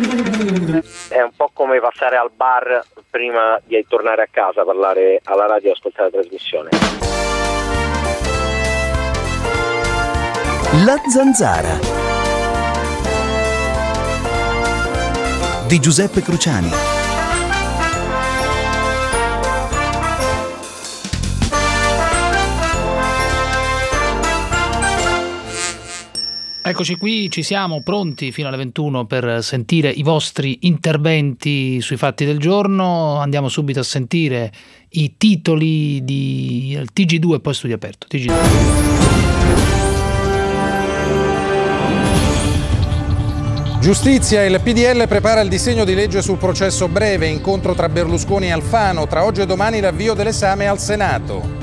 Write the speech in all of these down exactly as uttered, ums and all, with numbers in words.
È un po' come passare al bar prima di tornare a casa, parlare alla radio e ascoltare la trasmissione. La Zanzara di Giuseppe Cruciani. Eccoci qui, ci siamo pronti fino alle ventuno per sentire i vostri interventi sui fatti del giorno. Andiamo subito a sentire i titoli di T G due e poi Studio Aperto. T G due. Giustizia, il P D L prepara il disegno di legge sul processo breve, incontro tra Berlusconi e Alfano, tra oggi e domani l'avvio dell'esame al Senato.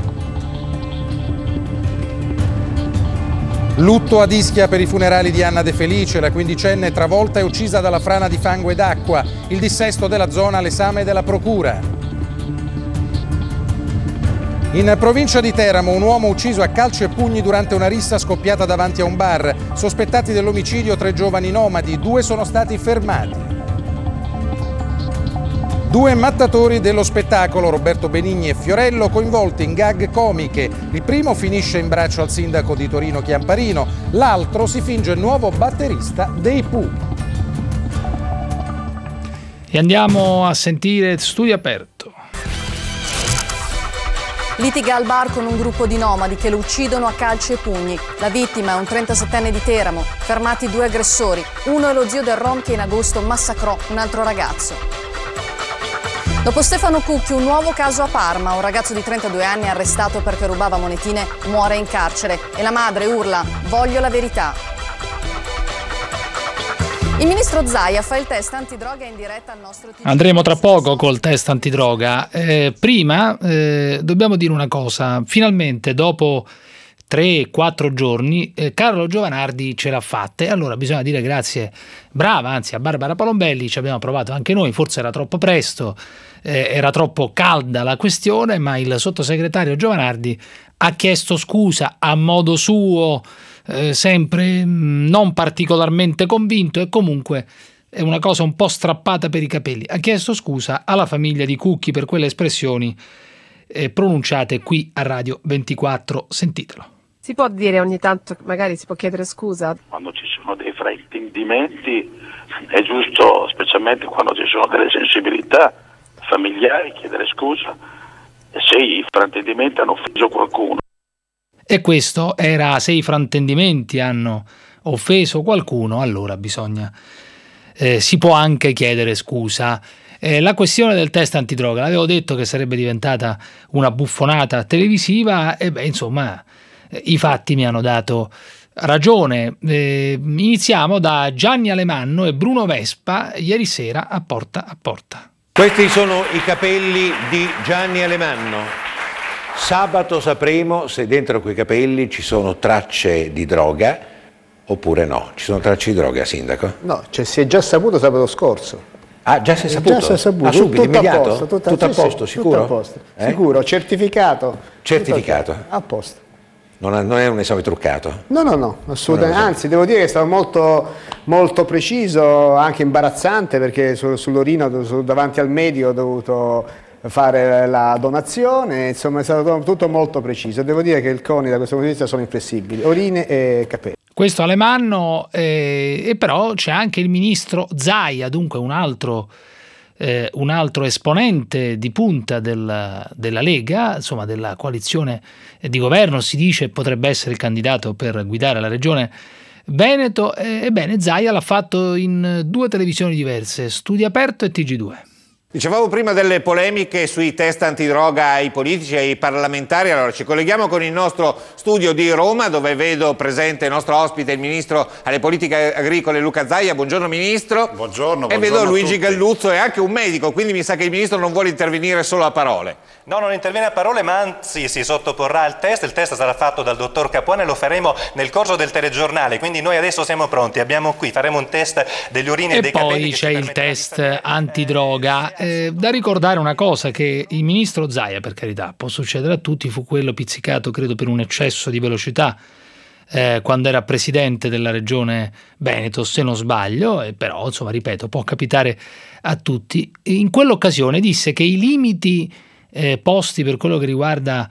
Lutto ad Ischia per i funerali di Anna De Felice, la quindicenne travolta e uccisa dalla frana di fango ed acqua, il dissesto della zona all'esame della procura. In provincia di Teramo un uomo ucciso a calci e pugni durante una rissa scoppiata davanti a un bar, sospettati dell'omicidio tre giovani nomadi, due sono stati fermati. Due mattatori dello spettacolo, Roberto Benigni e Fiorello, coinvolti in gag comiche. Il primo finisce in braccio al sindaco di Torino Chiamparino, l'altro si finge il nuovo batterista dei Pooh. E andiamo a sentire Studio Aperto. Litiga al bar con un gruppo di nomadi che lo uccidono a calci e pugni. La vittima è un trentasettenne di Teramo. Fermati due aggressori. Uno è lo zio del rom che in agosto massacrò un altro ragazzo. Dopo Stefano Cucchi, un nuovo caso a Parma. Un ragazzo di trentadue anni arrestato perché rubava monetine muore in carcere e la madre urla: voglio la verità. Il ministro Zaia fa il test antidroga in diretta al nostro T G. Andremo tra poco col test antidroga. Eh, prima eh, dobbiamo dire una cosa. Finalmente, dopo tre quattro giorni, eh, Carlo Giovanardi ce l'ha fatta. E allora bisogna dire grazie, brava, anzi, a Barbara Palombelli. Ci abbiamo provato anche noi, forse era troppo presto, eh, era troppo calda la questione, ma il sottosegretario Giovanardi ha chiesto scusa a modo suo, eh, sempre mh, non particolarmente convinto, e comunque è una cosa un po' strappata per i capelli. Ha chiesto scusa alla famiglia di Cucchi per quelle espressioni eh, pronunciate qui a Radio ventiquattro. Sentitelo. Si può dire ogni tanto, magari si può chiedere scusa? Quando ci sono dei fraintendimenti è giusto, specialmente quando ci sono delle sensibilità familiari, chiedere scusa, e se i fraintendimenti hanno offeso qualcuno. E questo era: se i fraintendimenti hanno offeso qualcuno, allora bisogna, eh, si può anche chiedere scusa. Eh, la questione del test antidroga, l'avevo detto che sarebbe diventata una buffonata televisiva, e beh, insomma, eh, i fatti mi hanno dato ragione. Eh, iniziamo da Gianni Alemanno e Bruno Vespa ieri sera a Porta a Porta. Questi sono i capelli di Gianni Alemanno. Sabato sapremo se dentro quei capelli ci sono tracce di droga oppure no. Ci sono tracce di droga, sindaco? No, cioè si è già saputo sabato scorso. Ah, già si è saputo? Già si è saputo. Ah, subito, tutto immediato? A posto, tutto, tutto a sì, posto, sì, sicuro? Tutto a posto, eh? sicuro, certificato. Certificato? Tutto a posto. Non è, non è un esame truccato? No, no, no, assolutamente. Anzi, devo dire che è stato molto, molto preciso, anche imbarazzante, perché su, sull'urino su, davanti al medico ho dovuto fare la donazione, insomma è stato tutto molto preciso. Devo dire che il CONI da questo punto di vista sono inflessibili, urine e capelli. Questo Alemanno, eh, e però c'è anche il ministro Zaia, dunque un altro, eh, un altro esponente di punta del, della Lega, insomma della coalizione di governo, si dice potrebbe essere il candidato per guidare la regione Veneto. Eh, ebbene, Zaia l'ha fatto in due televisioni diverse, Studio Aperto e T G due. Dicevamo prima delle polemiche sui test antidroga ai politici e ai parlamentari, allora ci colleghiamo con il nostro studio di Roma, dove vedo presente il nostro ospite, il ministro alle politiche agricole Luca Zaia. Buongiorno ministro. Buongiorno, E buongiorno vedo Luigi a tutti. Galluzzo, è anche un medico, quindi mi sa che il ministro non vuole intervenire solo a parole. No, non interviene a parole, ma anzi si sottoporrà al test. Il test sarà fatto dal dottor Capuano e lo faremo nel corso del telegiornale, quindi noi adesso siamo pronti, abbiamo qui, faremo un test degli urini e, e dei capelli. E poi c'è il test antidroga. Eh, da ricordare una cosa, che il ministro Zaia, per carità, può succedere a tutti, fu quello pizzicato credo per un eccesso di velocità eh, quando era presidente della regione Veneto, se non sbaglio, e però insomma ripeto, può capitare a tutti. In quell'occasione disse che i limiti eh, posti per quello che riguarda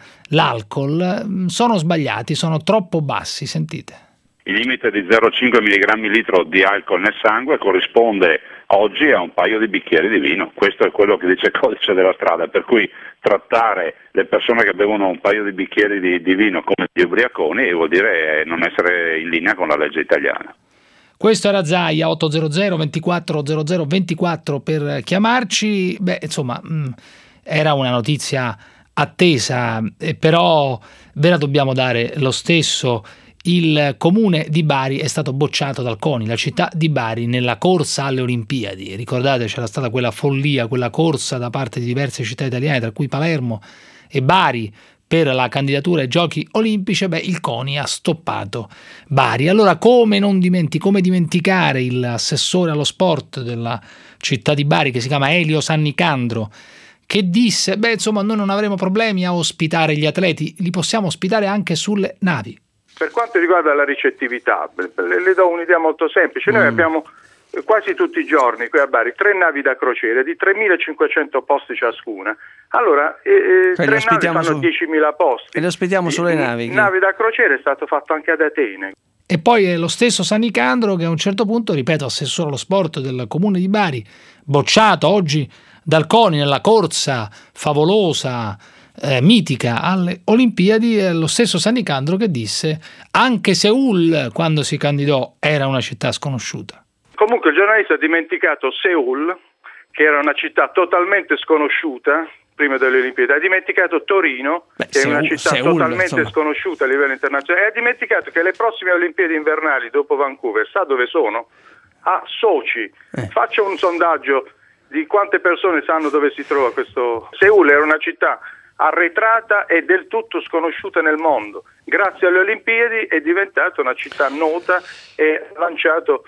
l'alcol sono sbagliati, sono troppo bassi. Sentite. Il limite di zero virgola cinque milligrammi litro di alcol nel sangue corrisponde oggi a un paio di bicchieri di vino. Questo è quello che dice il codice della strada, per cui trattare le persone che bevono un paio di bicchieri di, di vino come gli ubriaconi vuol dire non essere in linea con la legge italiana. Questo era Zaia, otto zero zero ventiquattro zero zero ventiquattro per chiamarci. Beh, insomma, mh, era una notizia attesa, eh, però ve la dobbiamo dare lo stesso. Il comune di Bari è stato bocciato dal CONI, la città di Bari, nella corsa alle Olimpiadi. Ricordate, c'era stata quella follia, quella corsa da parte di diverse città italiane, tra cui Palermo e Bari, per la candidatura ai Giochi Olimpici. Beh, il CONI ha stoppato Bari. Allora, come non dimenti- come dimenticare l'assessore allo sport della città di Bari, che si chiama Elio Sannicandro, che disse, beh, insomma, noi non avremo problemi a ospitare gli atleti, li possiamo ospitare anche sulle navi. Per quanto riguarda la ricettività, le do un'idea molto semplice. Noi mm. abbiamo quasi tutti i giorni qui a Bari tre navi da crociera di tremilacinquecento posti ciascuna. Allora, eh, tre navi fanno su... diecimila posti. E le ospitiamo sulle navi. Che... Navi da crociera è stato fatto anche ad Atene. E poi è lo stesso Sannicandro che a un certo punto, ripeto, assessore allo sport del comune di Bari, bocciato oggi dal CONI nella corsa favolosa, Eh, mitica alle Olimpiadi, è lo stesso Sannicandro che disse anche Seul, quando si candidò, era una città sconosciuta. Comunque il giornalista ha dimenticato Seul, che era una città totalmente sconosciuta prima delle Olimpiadi, ha dimenticato Torino, Beh, che Seul, è una città Seul, totalmente insomma. sconosciuta a livello internazionale, e ha dimenticato che le prossime Olimpiadi invernali dopo Vancouver, sa dove sono? A Sochi. Eh. Faccia un sondaggio di quante persone sanno dove si trova questo. Seul era una città arretrata e del tutto sconosciuta nel mondo. Grazie alle Olimpiadi è diventata una città nota e ha lanciato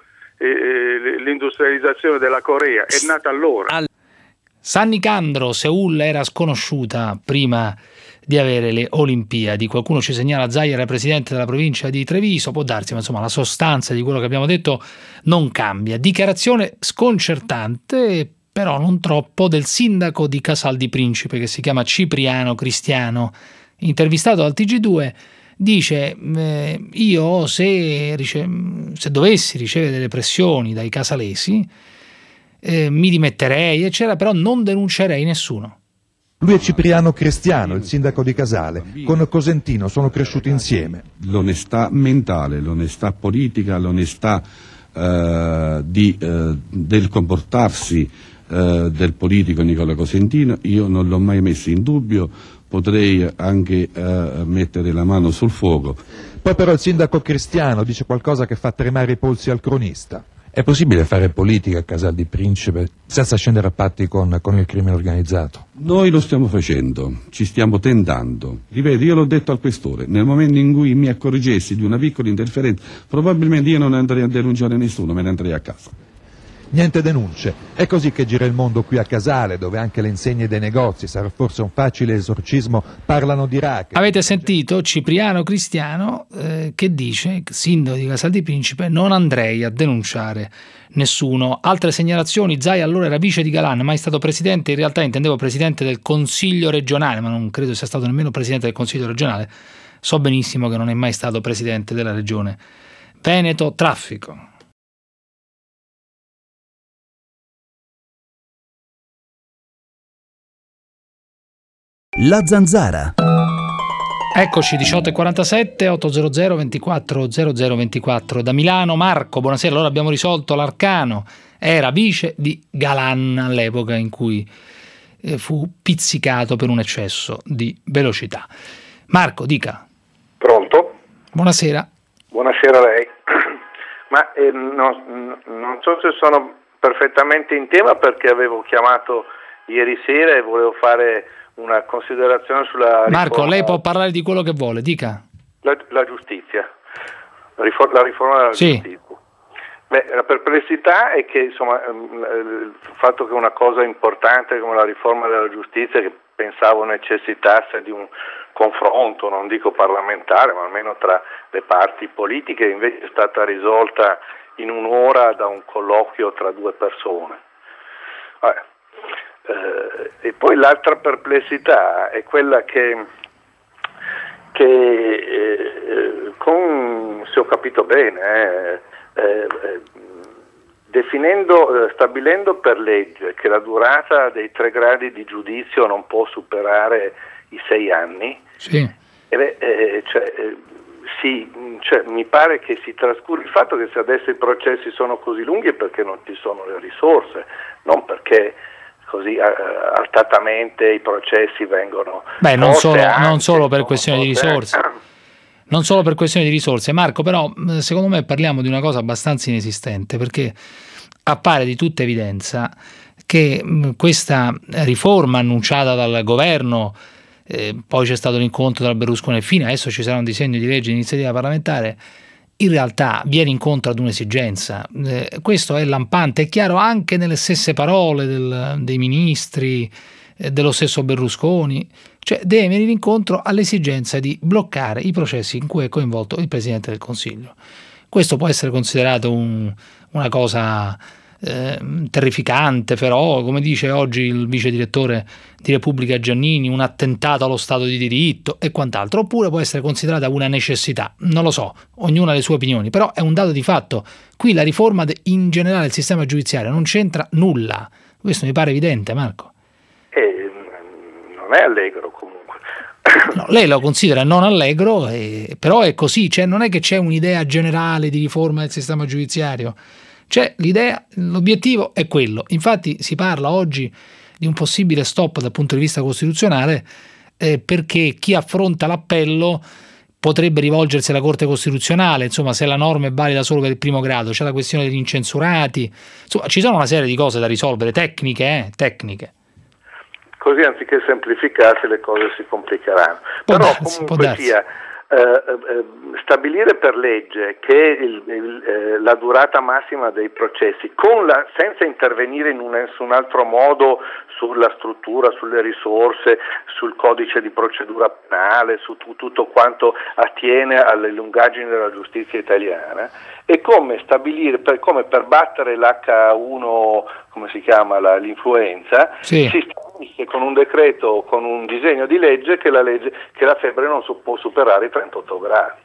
eh, l'industrializzazione della Corea. È nata allora. Sannicandro, Seul era sconosciuta prima di avere le Olimpiadi. Qualcuno ci segnala, Zaia era presidente della provincia di Treviso, può darsi, ma insomma la sostanza di quello che abbiamo detto non cambia. Dichiarazione sconcertante, però non troppo, del sindaco di Casal di Principe, che si chiama Cipriano Cristiano, intervistato dal T G due, dice eh, io se, rice- se dovessi ricevere delle pressioni dai casalesi eh, mi dimetterei, eccetera, però non denuncerei nessuno. Lui è Cipriano Cristiano, il sindaco di Casale, con Cosentino sono cresciuti insieme. L'onestà mentale, l'onestà politica, l'onestà eh, di, eh, del comportarsi del politico Nicola Cosentino, io non l'ho mai messo in dubbio, potrei anche uh, mettere la mano sul fuoco. Poi però il sindaco Cristiano dice qualcosa che fa tremare i polsi al cronista. È possibile fare politica a Casal di Principe senza scendere a patti con, con il crimine organizzato? Noi lo stiamo facendo, ci stiamo tentando. Ripeto, io l'ho detto al questore, nel momento in cui mi accorgessi di una piccola interferenza, probabilmente io non andrei a denunciare nessuno, me ne andrei a casa. Niente denunce. È così che gira il mondo qui a Casale, dove anche le insegne dei negozi, sarà forse un facile esorcismo, parlano di racket. Avete sentito Cipriano Cristiano eh, che dice, sindaco di Casal di Principe, non andrei a denunciare nessuno. Altre segnalazioni, Zaia allora era vice di Galan, mai stato presidente, in realtà intendevo presidente del Consiglio regionale, ma non credo sia stato nemmeno presidente del Consiglio regionale. So benissimo che non è mai stato presidente della regione Veneto. Traffico. La Zanzara. Eccoci, diciotto e quarantasette, otto zero zero ventiquattro zero zero ventiquattro. Da Milano, Marco, buonasera. Allora abbiamo risolto l'arcano. Era vice di Galan all'epoca in cui eh, fu pizzicato per un eccesso di velocità. Marco, dica. Pronto? Buonasera. Buonasera a lei. Ma eh, no, non so se sono perfettamente in tema, perché avevo chiamato ieri sera e volevo fare una considerazione sulla riforma. Marco, lei può parlare di quello che vuole, dica. La, la giustizia, la riforma, la riforma della sì. giustizia. Beh, la perplessità è che insomma il fatto che una cosa importante come la riforma della giustizia, che pensavo necessitasse di un confronto, non dico parlamentare, ma almeno tra le parti politiche, invece è stata risolta in un'ora da un colloquio tra due persone. Eh, eh, e poi l'altra perplessità è quella che, che eh, con, se ho capito bene, eh, eh, definendo, eh, stabilendo per legge che la durata dei tre gradi di giudizio non può superare i sei anni, sì. eh beh, eh, cioè, eh, sì, cioè, mi pare che si trascuri il fatto che se adesso i processi sono così lunghi è perché non ci sono le risorse, non perché così eh, altatamente i processi vengono... Beh, non solo, non solo per questione di risorse. Non solo per questione di risorse, Marco, però secondo me parliamo di una cosa abbastanza inesistente, perché appare di tutta evidenza che questa riforma annunciata dal governo, eh, poi c'è stato l'incontro tra Berlusconi e Fini, adesso ci sarà un disegno di legge di iniziativa parlamentare, in realtà viene incontro ad un'esigenza. Eh, questo è lampante, è chiaro anche nelle stesse parole del, dei ministri, eh, dello stesso Berlusconi, cioè deve venire incontro all'esigenza di bloccare i processi in cui è coinvolto il Presidente del Consiglio. Questo può essere considerato un, una cosa eh, terrificante, però, come dice oggi il vice direttore di Repubblica Giannini, un attentato allo Stato di diritto e quant'altro, oppure può essere considerata una necessità, non lo so, ognuno ha le sue opinioni, però è un dato di fatto. Qui la riforma de, in generale del sistema giudiziario non c'entra nulla, questo mi pare evidente, Marco. Eh, non è allegro comunque. No, lei lo considera non allegro, eh, però è così, cioè non è che c'è un'idea generale di riforma del sistema giudiziario, c'è l'idea, l'obiettivo è quello. Infatti si parla oggi di un possibile stop dal punto di vista costituzionale, eh, perché chi affronta l'appello potrebbe rivolgersi alla Corte Costituzionale, insomma, se la norma è valida solo per il primo grado, c'è la questione degli incensurati, insomma ci sono una serie di cose da risolvere, tecniche, eh, tecniche. Così anziché semplificarsi le cose si complicheranno. Può Però darsi, comunque sia, eh, eh, stabilire per legge che il, il, eh, la durata massima dei processi, con la, senza intervenire in un, nessun altro modo sulla struttura, sulle risorse, sul codice di procedura penale, su tu, tutto quanto attiene alle lungaggini della giustizia italiana, è come stabilire, per, come per battere l'H uno, come si chiama, la, l'influenza, sì. si stabilisce con un decreto, con un disegno di legge che la, legge, che la febbre non su, può superare i trentotto gradi.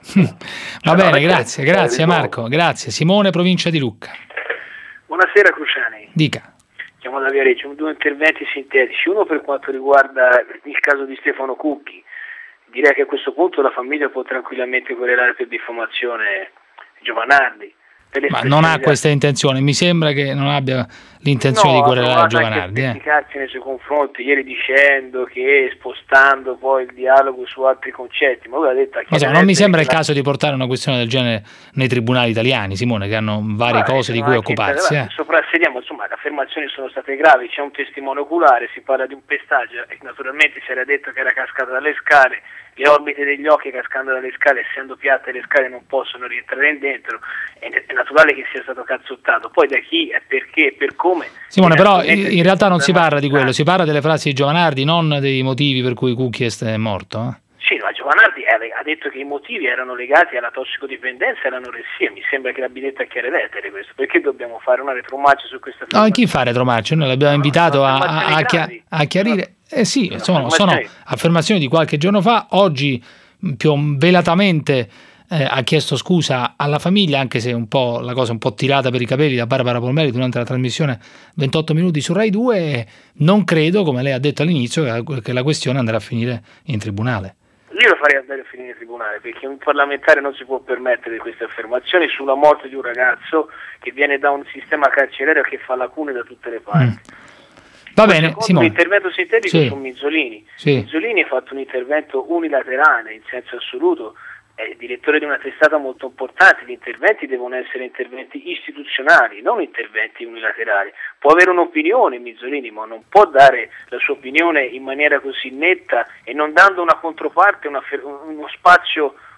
Va cioè, bene, grazie, grazie Marco, grazie. Simone, provincia di Lucca. Buonasera Cruciani. Dica. Chiamo da Viareggio, due interventi sintetici, uno per quanto riguarda il caso di Stefano Cucchi. Direi che a questo punto la famiglia può tranquillamente querelare per diffamazione Giovanardi. Ma non ha questa intenzione, mi sembra che non abbia l'intenzione no, di querelare Giovanardi. No, ha eh. nei suoi confronti, ieri dicendo che spostando poi il dialogo su altri concetti, ma lui ha detto... Ma so, non mi sembra il la... caso di portare una questione del genere nei tribunali italiani, Simone, che hanno varie ma cose di cui occuparsi. Eh. Soprassediamo, insomma, le affermazioni sono state gravi, c'è un testimone oculare, si parla di un pestaggio e naturalmente si era detto che era cascata dalle scale, le orbite degli occhi cascando dalle scale, essendo piatte le scale non possono rientrare in dentro, è naturale che sia stato cazzottato, poi da chi, perché, per come. Simone, però in realtà non si parla di quello, si parla delle frasi di Giovanardi, non dei motivi per cui Cucchi è morto. Eh? Sì, ma Giovanardi ha detto che i motivi erano legati alla tossicodipendenza e all'anoressia, mi sembra che l'abbia detto a chiare lettere questo, perché dobbiamo fare una retromarcia su questa No, chi fa retromarcia? Noi l'abbiamo no, invitato a, a, a, a chiarire. Eh sì, no, sono, sono affermazioni di qualche giorno fa, oggi più velatamente eh, ha chiesto scusa alla famiglia, anche se un po' la cosa un po' tirata per i capelli da Barbara Palmieri durante la trasmissione ventotto minuti su Rai due, non credo, come lei ha detto all'inizio, che la questione andrà a finire in tribunale. Io lo farei andare a finire in tribunale, perché un parlamentare non si può permettere queste affermazioni sulla morte di un ragazzo che viene da un sistema carcerario che fa lacune da tutte le parti. Mm. Va bene, Simone. L'intervento sintetico sì. su Minzolini. Sì. Minzolini ha fatto un intervento unilaterale in senso assoluto, è direttore di una testata molto importante, gli interventi devono essere interventi istituzionali, non interventi unilaterali. Può avere un'opinione Minzolini, ma non può dare la sua opinione in maniera così netta e non dando una controparte, una, uno spazio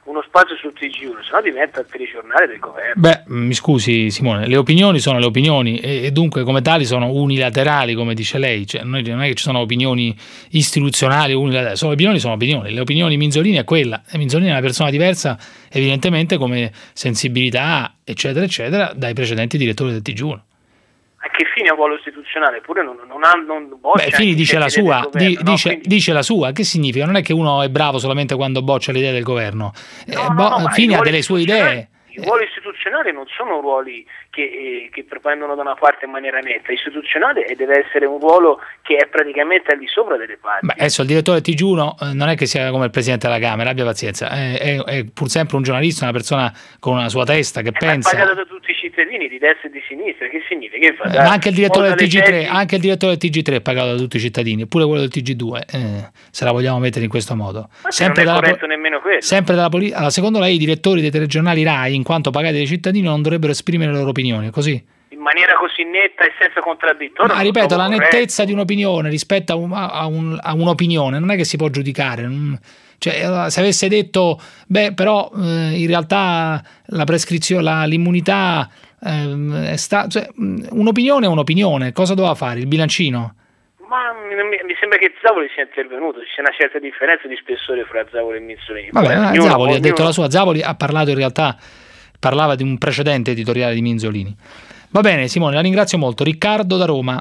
uno spazio sul T G uno, sennò diventa il telegiornale del governo. Beh, mi scusi Simone, le opinioni sono le opinioni e, e dunque come tali sono unilaterali, come dice lei, cioè, non è che ci sono opinioni istituzionali unilaterali, sono opinioni, sono opinioni. Le opinioni Minzolini è quella, e Minzolini è una persona diversa evidentemente come sensibilità eccetera eccetera dai precedenti direttori del T G uno. A che fine ha un ruolo istituzionale? Pure non, non ha non boccia. Beh, Fini dice la sua, governo, di, no? dice, Quindi... dice la sua. Che significa? Non è che uno è bravo solamente quando boccia l'idea del governo. No, eh, no, bo- no, Fini ha delle sue idee. I ruoli istituzionali non sono ruoli che, eh, che propendono da una parte in maniera netta. Istituzionale e deve essere un ruolo che è praticamente al di sopra delle parti. Beh, adesso il direttore del T G uno eh, non è che sia come il presidente della Camera, abbia pazienza, è, è, è pur sempre un giornalista, una persona con una sua testa che è pensa. È pagato da tutti i cittadini di destra e di sinistra. Che significa? Che fa? Eh, anche il direttore del T G tre, leggi... anche il direttore del T G tre è pagato da tutti i cittadini, eppure quello del T G due, eh, se la vogliamo mettere in questo modo. Ma sempre non è corretto po- nemmeno quello. Sempre dalla politica. Allora, secondo lei i direttori dei telegiornali RAI, in quanto pagati dai cittadini, non dovrebbero esprimere le loro opinioni, è così? In maniera così netta e senza contraddittorio. Ma ripeto, la corretto. nettezza di un'opinione rispetto a, un, a, un, a un'opinione non è che si può giudicare. Non, cioè, se avesse detto, beh, però eh, in realtà la prescrizione, la, l'immunità eh, è sta, cioè, un'opinione è un'opinione, cosa doveva fare? Il bilancino? Ma mi, mi sembra che Zavoli sia intervenuto, ci sia una certa differenza di spessore fra Zavoli e Minzolini. Vabbè, Beh, ma ognuno, Zavoli ognuno... ha detto la sua, Zavoli ha parlato in realtà, parlava di un precedente editoriale di Minzolini. Va bene Simone, la ringrazio molto. Riccardo da Roma.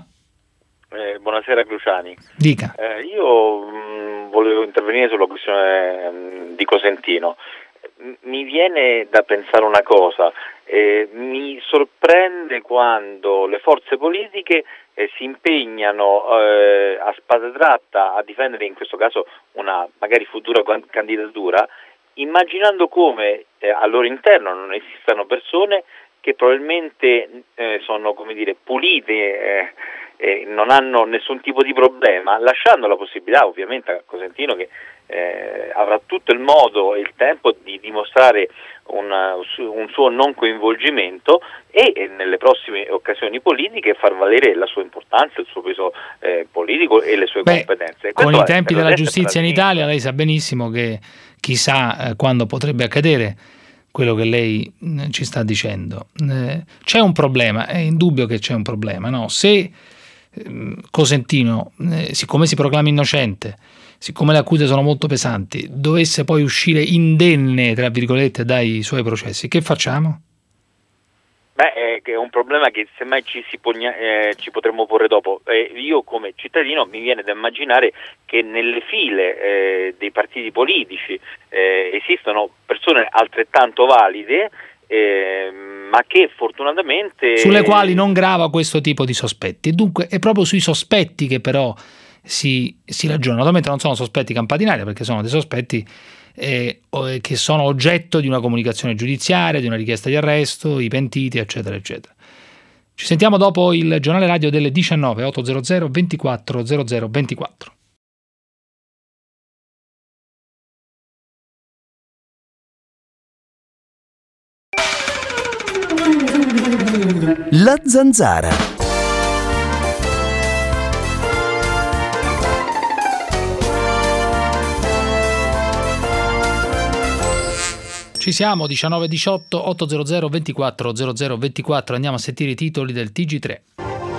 Eh, buonasera Cruciani. Dica. Eh, io mh, volevo intervenire sulla questione mh, di Cosentino. M- mi viene da pensare una cosa, eh, mi sorprende quando le forze politiche eh, si impegnano eh, a spada tratta a difendere in questo caso una magari futura candidatura, immaginando come eh, al loro interno non esistano persone che probabilmente eh, sono, come dire, pulite, eh, eh, non hanno nessun tipo di problema, lasciando la possibilità ovviamente a Cosentino che eh, avrà tutto il modo e il tempo di dimostrare una, un suo non coinvolgimento e, e nelle prossime occasioni politiche far valere la sua importanza, il suo peso eh, politico e le sue Beh, competenze. Con Questo i tempi della giustizia in Italia Italia lei sa benissimo che chissà eh, quando potrebbe accadere quello che lei mh, ci sta dicendo. Eh, c'è un problema, è indubbio che c'è un problema, no? Se eh, Cosentino, eh, siccome si proclama innocente, siccome le accuse sono molto pesanti, dovesse poi uscire indenne, tra virgolette, dai suoi processi, che facciamo? Beh, è un problema che semmai ci, si pogna, eh, ci potremmo porre dopo. Eh, io come cittadino mi viene da immaginare che nelle file eh, dei partiti politici eh, esistono persone altrettanto valide, eh, ma che fortunatamente... Sulle quali non grava questo tipo di sospetti. Dunque è proprio sui sospetti che però si, si ragiona. Naturalmente non sono sospetti campati in aria, perché sono dei sospetti Eh, che sono oggetto di una comunicazione giudiziaria, di una richiesta di arresto, i pentiti, eccetera, eccetera. Ci sentiamo dopo il giornale radio delle diciannove, ottocento ventiquattro zero zero ventiquattro. La Zanzara. Ci siamo, diciannove diciotto, ottocento ventiquattro zero zero ventiquattro, andiamo a sentire i titoli del T G tre.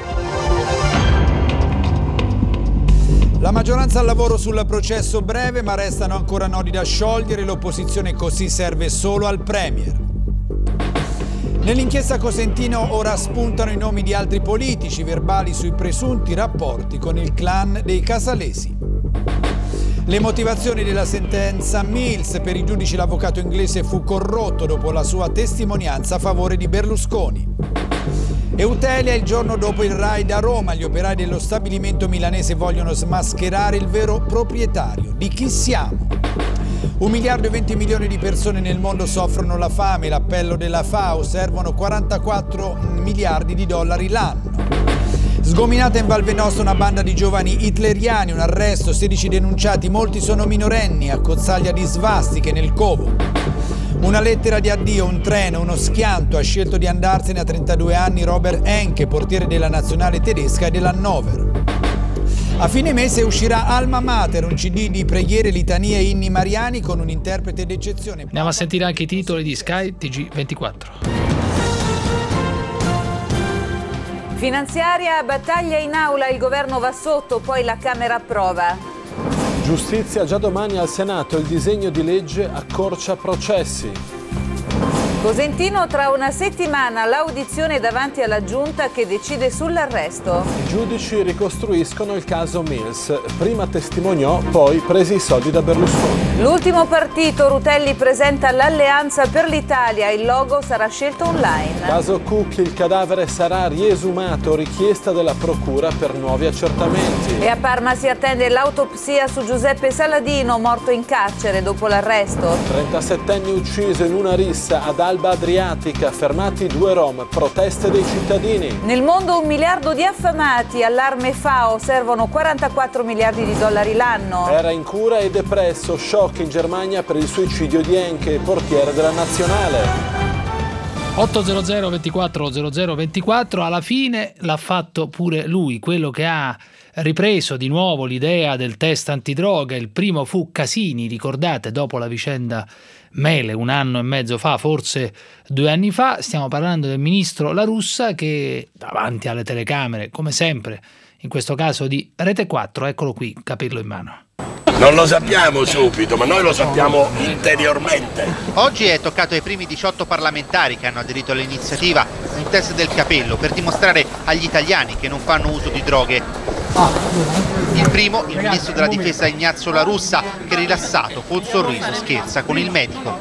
La maggioranza al lavoro sul processo breve, ma restano ancora nodi da sciogliere, l'opposizione così serve solo al Premier. Nell'inchiesta Cosentino ora spuntano i nomi di altri politici, verbali sui presunti rapporti con il clan dei Casalesi. Le motivazioni della sentenza Mills: per i giudici l'avvocato inglese fu corrotto dopo la sua testimonianza a favore di Berlusconi. Eutelia il giorno dopo il raid a Roma, gli operai dello stabilimento milanese vogliono smascherare il vero proprietario. Di chi siamo? Un miliardo e venti milioni di persone nel mondo soffrono la fame, l'appello della FAO, servono quarantaquattro miliardi di dollari l'anno. Sgominata in Val Venosta una banda di giovani hitleriani, un arresto, sedici denunciati, molti sono minorenni, accozzaglia di svastiche nel covo. Una lettera di addio, un treno, uno schianto, ha scelto di andarsene a trentadue anni Robert Henke, portiere della nazionale tedesca e dell'Hannover. A fine mese uscirà Alma Mater, un C D di preghiere, litanie e inni mariani con un interprete d'eccezione. Andiamo a sentire anche i titoli di Sky T G ventiquattro. Finanziaria, battaglia in aula, il governo va sotto, poi la Camera approva. Giustizia, già domani al Senato il disegno di legge accorcia processi. Cosentino, tra una settimana l'audizione davanti alla giunta che decide sull'arresto. I giudici ricostruiscono il caso Mills. Prima testimoniò, poi presi i soldi da Berlusconi. L'ultimo partito, Rutelli presenta l'Alleanza per l'Italia, il logo sarà scelto online. Caso Cucchi, il cadavere sarà riesumato, richiesta della procura per nuovi accertamenti. E a Parma si attende l'autopsia su Giuseppe Saladino, morto in carcere dopo l'arresto. trentasettenne ucciso in una rissa ad Alba Adriatica, fermati due rom, proteste dei cittadini. Nel mondo un miliardo di affamati, allarme FAO, servono quarantaquattro miliardi di dollari l'anno. Era in cura e depresso, shock in Germania per il suicidio di Henke, portiere della nazionale. ottocento ventiquattro zero zero ventiquattro, alla fine l'ha fatto pure lui, quello che ha ripreso di nuovo l'idea del test antidroga. Il primo fu Casini, ricordate, dopo la vicenda Mele un anno e mezzo fa, forse due anni fa. Stiamo parlando del ministro La Russa che davanti alle telecamere, come sempre, in questo caso di Rete quattro, eccolo qui, capello in mano. Non lo sappiamo subito, ma noi lo sappiamo interiormente. Oggi è toccato ai primi diciotto parlamentari che hanno aderito all'iniziativa un test del capello per dimostrare agli italiani che non fanno uso di droghe. Il primo, il ministro della difesa Ignazio La Russa, che rilassato, col sorriso, scherza con il medico.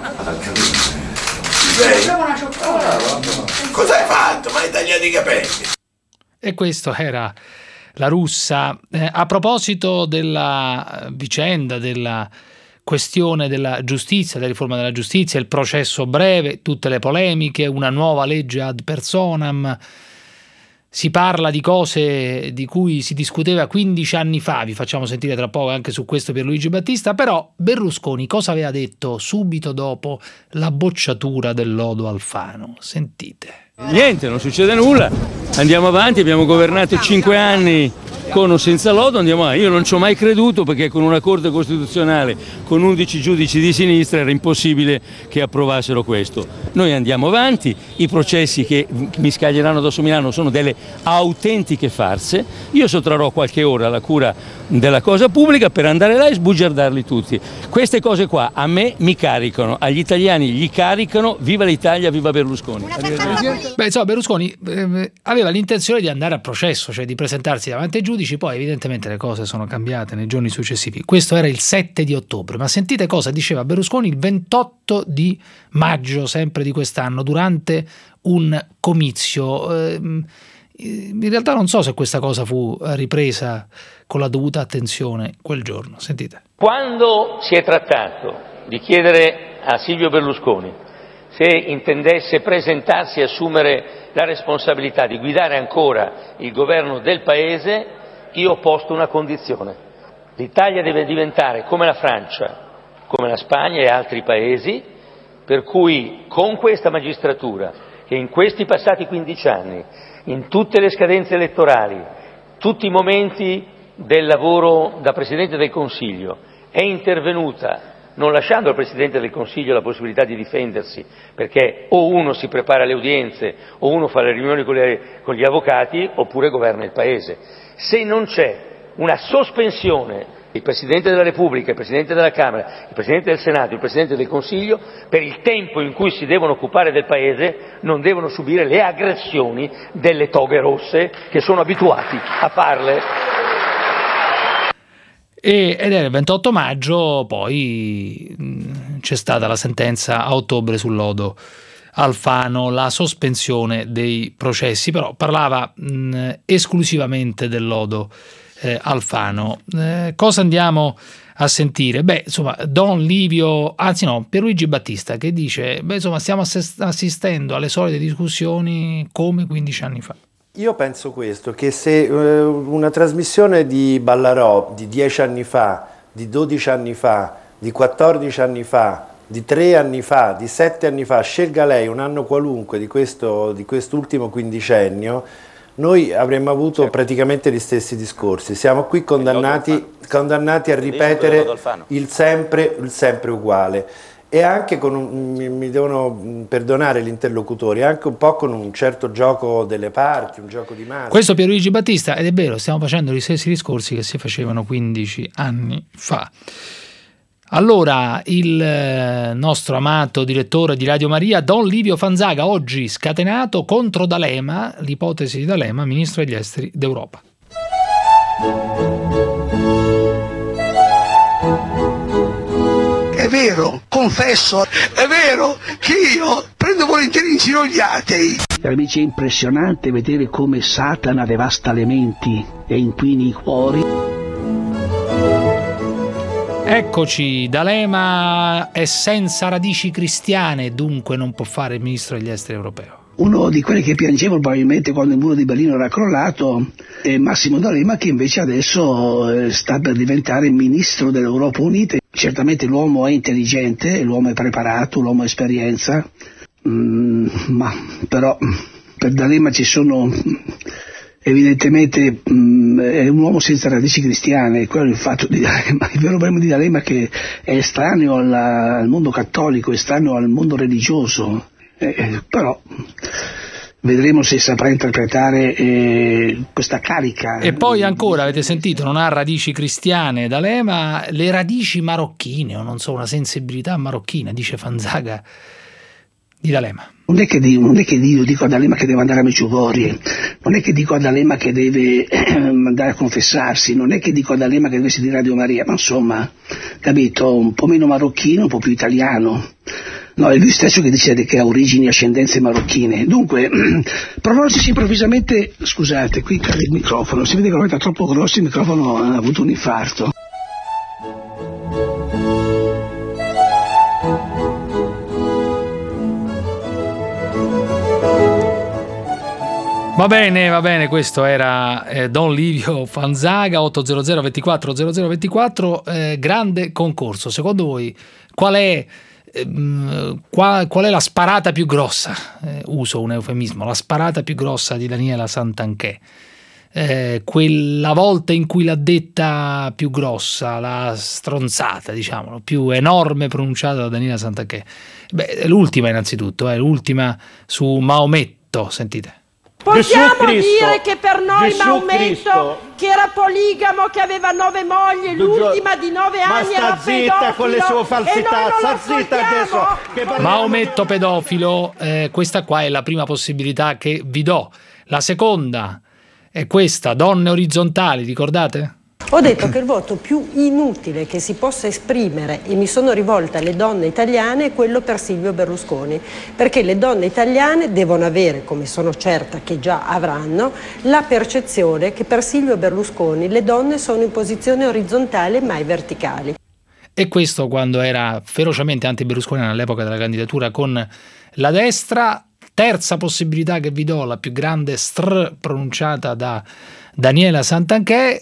Cosa hai fatto? Ma hai tagliato i capelli? E questo era La Russa. Eh, a proposito della vicenda, della questione della giustizia, della riforma della giustizia, il processo breve, tutte le polemiche, una nuova legge ad personam, si parla di cose di cui si discuteva quindici anni fa, vi facciamo sentire tra poco anche su questo Pierluigi Battista, però Berlusconi cosa aveva detto subito dopo la bocciatura del lodo Alfano? Sentite. Niente, non succede nulla, andiamo avanti, abbiamo governato cinque anni con o senza lodo, andiamo avanti. Io non ci ho mai creduto perché con una Corte Costituzionale con undici giudici di sinistra era impossibile che approvassero questo. Noi andiamo avanti, i processi che mi scaglieranno addosso a Milano sono delle autentiche farse, io sottrarrò qualche ora alla cura della cosa pubblica per andare là e sbugiardarli tutti. Queste cose qua a me mi caricano, agli italiani gli caricano, viva l'Italia, viva Berlusconi. Beh, insomma, Berlusconi eh, aveva l'intenzione di andare a processo, cioè di presentarsi davanti ai giudici, poi evidentemente le cose sono cambiate nei giorni successivi. Questo era il sette di ottobre, ma sentite cosa diceva Berlusconi il ventotto di maggio, sempre di quest'anno, durante un comizio. Eh, in realtà non so se questa cosa fu ripresa con la dovuta attenzione quel giorno. Sentite. Quando si è trattato di chiedere a Silvio Berlusconi se intendesse presentarsi e assumere la responsabilità di guidare ancora il governo del Paese, io ho posto una condizione. L'Italia deve diventare come la Francia, come la Spagna e altri paesi, per cui con questa magistratura che in questi passati quindici anni, in tutte le scadenze elettorali, tutti i momenti del lavoro da Presidente del Consiglio, è intervenuta non lasciando al Presidente del Consiglio la possibilità di difendersi, perché o uno si prepara alle udienze o uno fa le riunioni con, le, con gli avvocati oppure governa il Paese. Se non c'è una sospensione, il Presidente della Repubblica, il Presidente della Camera, il Presidente del Senato, il Presidente del Consiglio, per il tempo in cui si devono occupare del Paese, non devono subire le aggressioni delle toghe rosse che sono abituati a farle. E, ed era il ventotto maggio, poi mh, c'è stata la sentenza a ottobre sul lodo Alfano, la sospensione dei processi, però parlava mh, esclusivamente del lodo eh, Alfano. Eh, cosa andiamo a sentire? Beh, insomma, Don Livio, anzi no, Pierluigi Battista, che dice, beh, insomma, stiamo assistendo alle solite discussioni come quindici anni fa. Io penso questo, che se eh, una trasmissione di Ballarò di dieci anni fa, di dodici anni fa, di quattordici anni fa, di tre anni fa, di sette anni fa, scelga lei un anno qualunque di questo, di quest'ultimo quindicennio, noi avremmo avuto certo. praticamente gli stessi discorsi. Siamo qui condannati, condannati a ripetere il sempre, il sempre uguale. E anche con un, mi, mi devono perdonare gli interlocutori, anche un po' con un certo gioco delle parti, un gioco di massa. Questo Pierluigi Battista, ed è vero, stiamo facendo gli stessi discorsi che si facevano quindici anni fa. Allora, il nostro amato direttore di Radio Maria, Don Livio Fanzaga, oggi scatenato contro D'Alema, l'ipotesi di D'Alema, ministro degli esteri d'Europa. È vero, confesso, è vero che io prendo volentieri in giro gli atei. Amici, è impressionante vedere come Satana devasta le menti e inquini i cuori. Eccoci, D'Alema è senza radici cristiane, dunque non può fare il ministro degli esteri europeo. Uno di quelli che piangeva probabilmente quando il muro di Berlino era crollato è Massimo D'Alema, che invece adesso eh, sta per diventare ministro dell'Europa Unita. Certamente l'uomo è intelligente, l'uomo è preparato, l'uomo ha esperienza, mm, ma però per D'Alema ci sono evidentemente mh, è un uomo senza radici cristiane. Quello è il fatto di D'Alema. Il vero problema di D'Alema è che è estraneo alla, al mondo cattolico, estraneo al mondo religioso. Eh, però vedremo se saprà interpretare eh, questa carica. E poi ancora, avete sentito, non ha radici cristiane D'Alema, le radici marocchine, o non so, una sensibilità marocchina, dice Fanzaga di D'Alema. Non è che dico, non è che io dico a D'Alema che deve andare a Medjugorje, non è che dico a D'Alema che deve eh, andare a confessarsi, non è che dico a D'Alema che deve sentire Radio Maria, ma insomma, capito, un po' meno marocchino, un po' più italiano. No, è lui stesso che dice che ha origini e ascendenze marocchine. Dunque, pronunciasi improvvisamente, scusate, qui cade il microfono, si vede che l'ho troppo grosso, il microfono ha avuto un infarto. Va bene, va bene, questo era eh, Don Livio Fanzaga, otto zero zero ventiquattro zero zero ventiquattro, eh, grande concorso. Secondo voi qual è Qual, qual è la sparata più grossa, eh, uso un eufemismo, la sparata più grossa di Daniela Santanchè, eh, quella volta in cui l'ha detta più grossa, la stronzata, diciamo, più enorme pronunciata da Daniela Santanchè? Beh, l'ultima innanzitutto, eh, l'ultima su Maometto, sentite. Possiamo dire che per noi Maometto, che era poligamo, che aveva nove mogli, l'ultima di nove anni era pedofilo. Ma sta zitta con le sue falsità, sta zitta adesso. Che Maometto pedofilo, eh, questa qua è la prima possibilità che vi do. La seconda è questa, donne orizzontali, ricordate? Ho detto che il voto più inutile che si possa esprimere, e mi sono rivolta alle donne italiane, è quello per Silvio Berlusconi, perché le donne italiane devono avere, come sono certa che già avranno, la percezione che per Silvio Berlusconi le donne sono in posizione orizzontale mai verticali. E questo quando era ferocemente anti-berlusconiano all'epoca della candidatura con la destra. Terza possibilità che vi do, la più grande str pronunciata da Daniela Santanchè,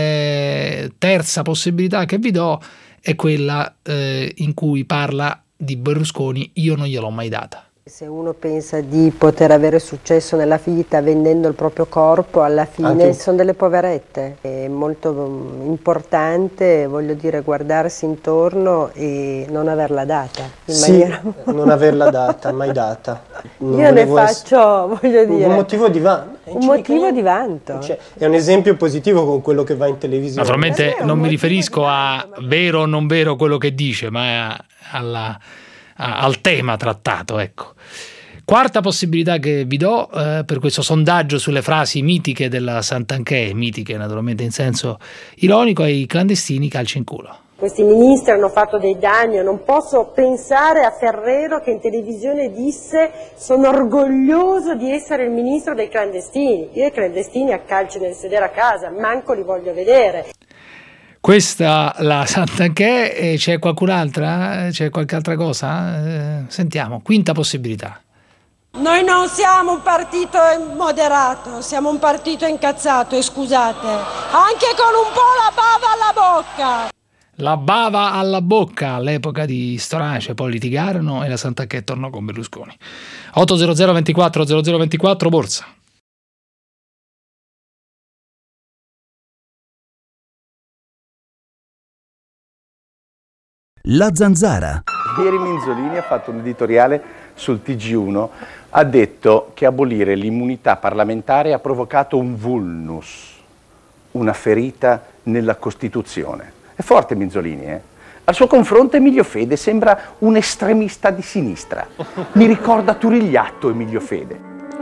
eh, terza possibilità che vi do è quella eh, in cui parla di Berlusconi, io non gliel'ho mai data. Se uno pensa di poter avere successo nella vita vendendo il proprio corpo, alla fine Anche... sono delle poverette. È molto importante, voglio dire, guardarsi intorno e non averla data. In sì, maniera... non averla data, mai data. Non Io ne faccio, essere... voglio dire... Un motivo di vanto. Un motivo di vanto. Cioè, è un esempio positivo con quello che va in televisione. Naturalmente non mi riferisco a vero o non vero quello che dice, ma alla... al tema trattato, ecco. Quarta possibilità che vi do eh, per questo sondaggio sulle frasi mitiche della Santanchè, mitiche naturalmente in senso ironico, ai clandestini calci in culo. Questi ministri hanno fatto dei danni, io non posso pensare a Ferrero che in televisione disse sono orgoglioso di essere il ministro dei clandestini. Io i clandestini a calci nel sedere a casa, manco li voglio vedere. Questa la Santanchè, e c'è qualcun'altra? C'è qualche altra cosa? Eh, sentiamo, quinta possibilità. Noi non siamo un partito moderato, siamo un partito incazzato, e scusate, anche con un po' la bava alla bocca. La bava alla bocca all'epoca di Storace, poi litigarono e la Santanchè tornò con Berlusconi. otto zero zero ventiquattro zero zero ventiquattro Borsa. La Zanzara. Ieri Minzolini ha fatto un editoriale sul T G uno, ha detto che abolire l'immunità parlamentare ha provocato un vulnus, una ferita nella Costituzione. È forte Minzolini, eh? Al suo confronto Emilio Fede sembra un estremista di sinistra. Mi ricorda Turigliatto Emilio Fede.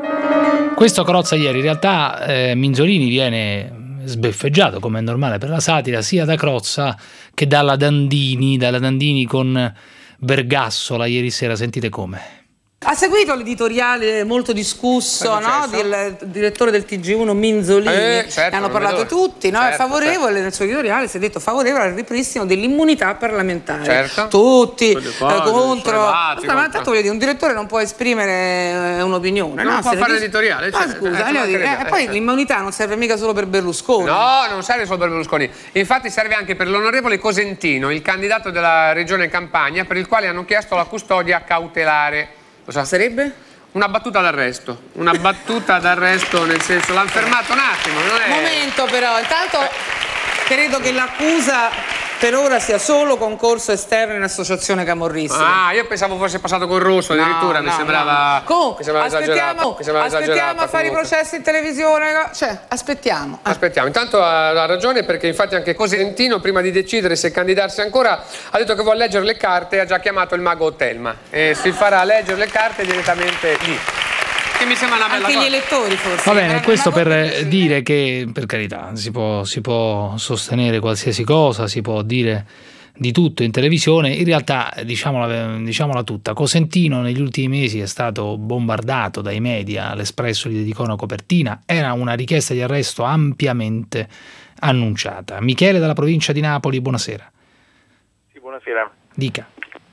Questo Crozza ieri, in realtà eh, Minzolini viene sbeffeggiato, come è normale per la satira, sia da Crozza che dalla Dandini, dalla Dandini con Vergassola ieri sera. Sentite come. Ha seguito l'editoriale molto discusso, no? del direttore del T G uno Minzolini, eh, certo, ne hanno parlato tutti, no? certo, È favorevole, certo. nel suo editoriale si è detto favorevole al ripristino dell'immunità parlamentare. Certo. Tutti cose, eh, contro. sollevati, Ma contro. tanto voglio dire, un direttore non può esprimere eh, un'opinione, non no? può Se fare ne- l'editoriale, Ma certo. scusa, Eh, voglio ci dire, mancherebbe, eh, poi eh, l'immunità non serve mica solo per Berlusconi. No, non serve solo per Berlusconi. Infatti serve anche per l'onorevole Cosentino, il candidato della regione Campania, per il quale hanno chiesto la custodia cautelare. Lo sa? Sarebbe? Una battuta d'arresto. Una battuta d'arresto, nel senso, l'hanno fermato un attimo, non è... Momento però, intanto credo che l'accusa per ora sia solo concorso esterno in associazione camorristica. Ah, io pensavo fosse passato con Rosso, No, addirittura, mi no, sembrava, no. Comunque, mi sembrava esagerato. aspettiamo, Mi sembrava aspettiamo esagerata, a fare comunque. i processi in televisione, cioè aspettiamo. Aspettiamo, intanto ha, ha ragione, perché infatti anche Cosentino, prima di decidere se candidarsi ancora, ha detto che vuole leggere le carte e ha già chiamato il mago Telma e si farà leggere le carte direttamente lì. Che mi sembra una bella Anche cosa. gli elettori forse. Va bene, Saranno questo una per dire che, per carità, si può, si può sostenere qualsiasi cosa, si può dire di tutto in televisione. In realtà, diciamola, diciamola tutta, Cosentino negli ultimi mesi è stato bombardato dai media, l'Espresso gli dedicò una copertina, era una richiesta di arresto ampiamente annunciata. Michele dalla provincia di Napoli, buonasera. Sì, buonasera. Dica.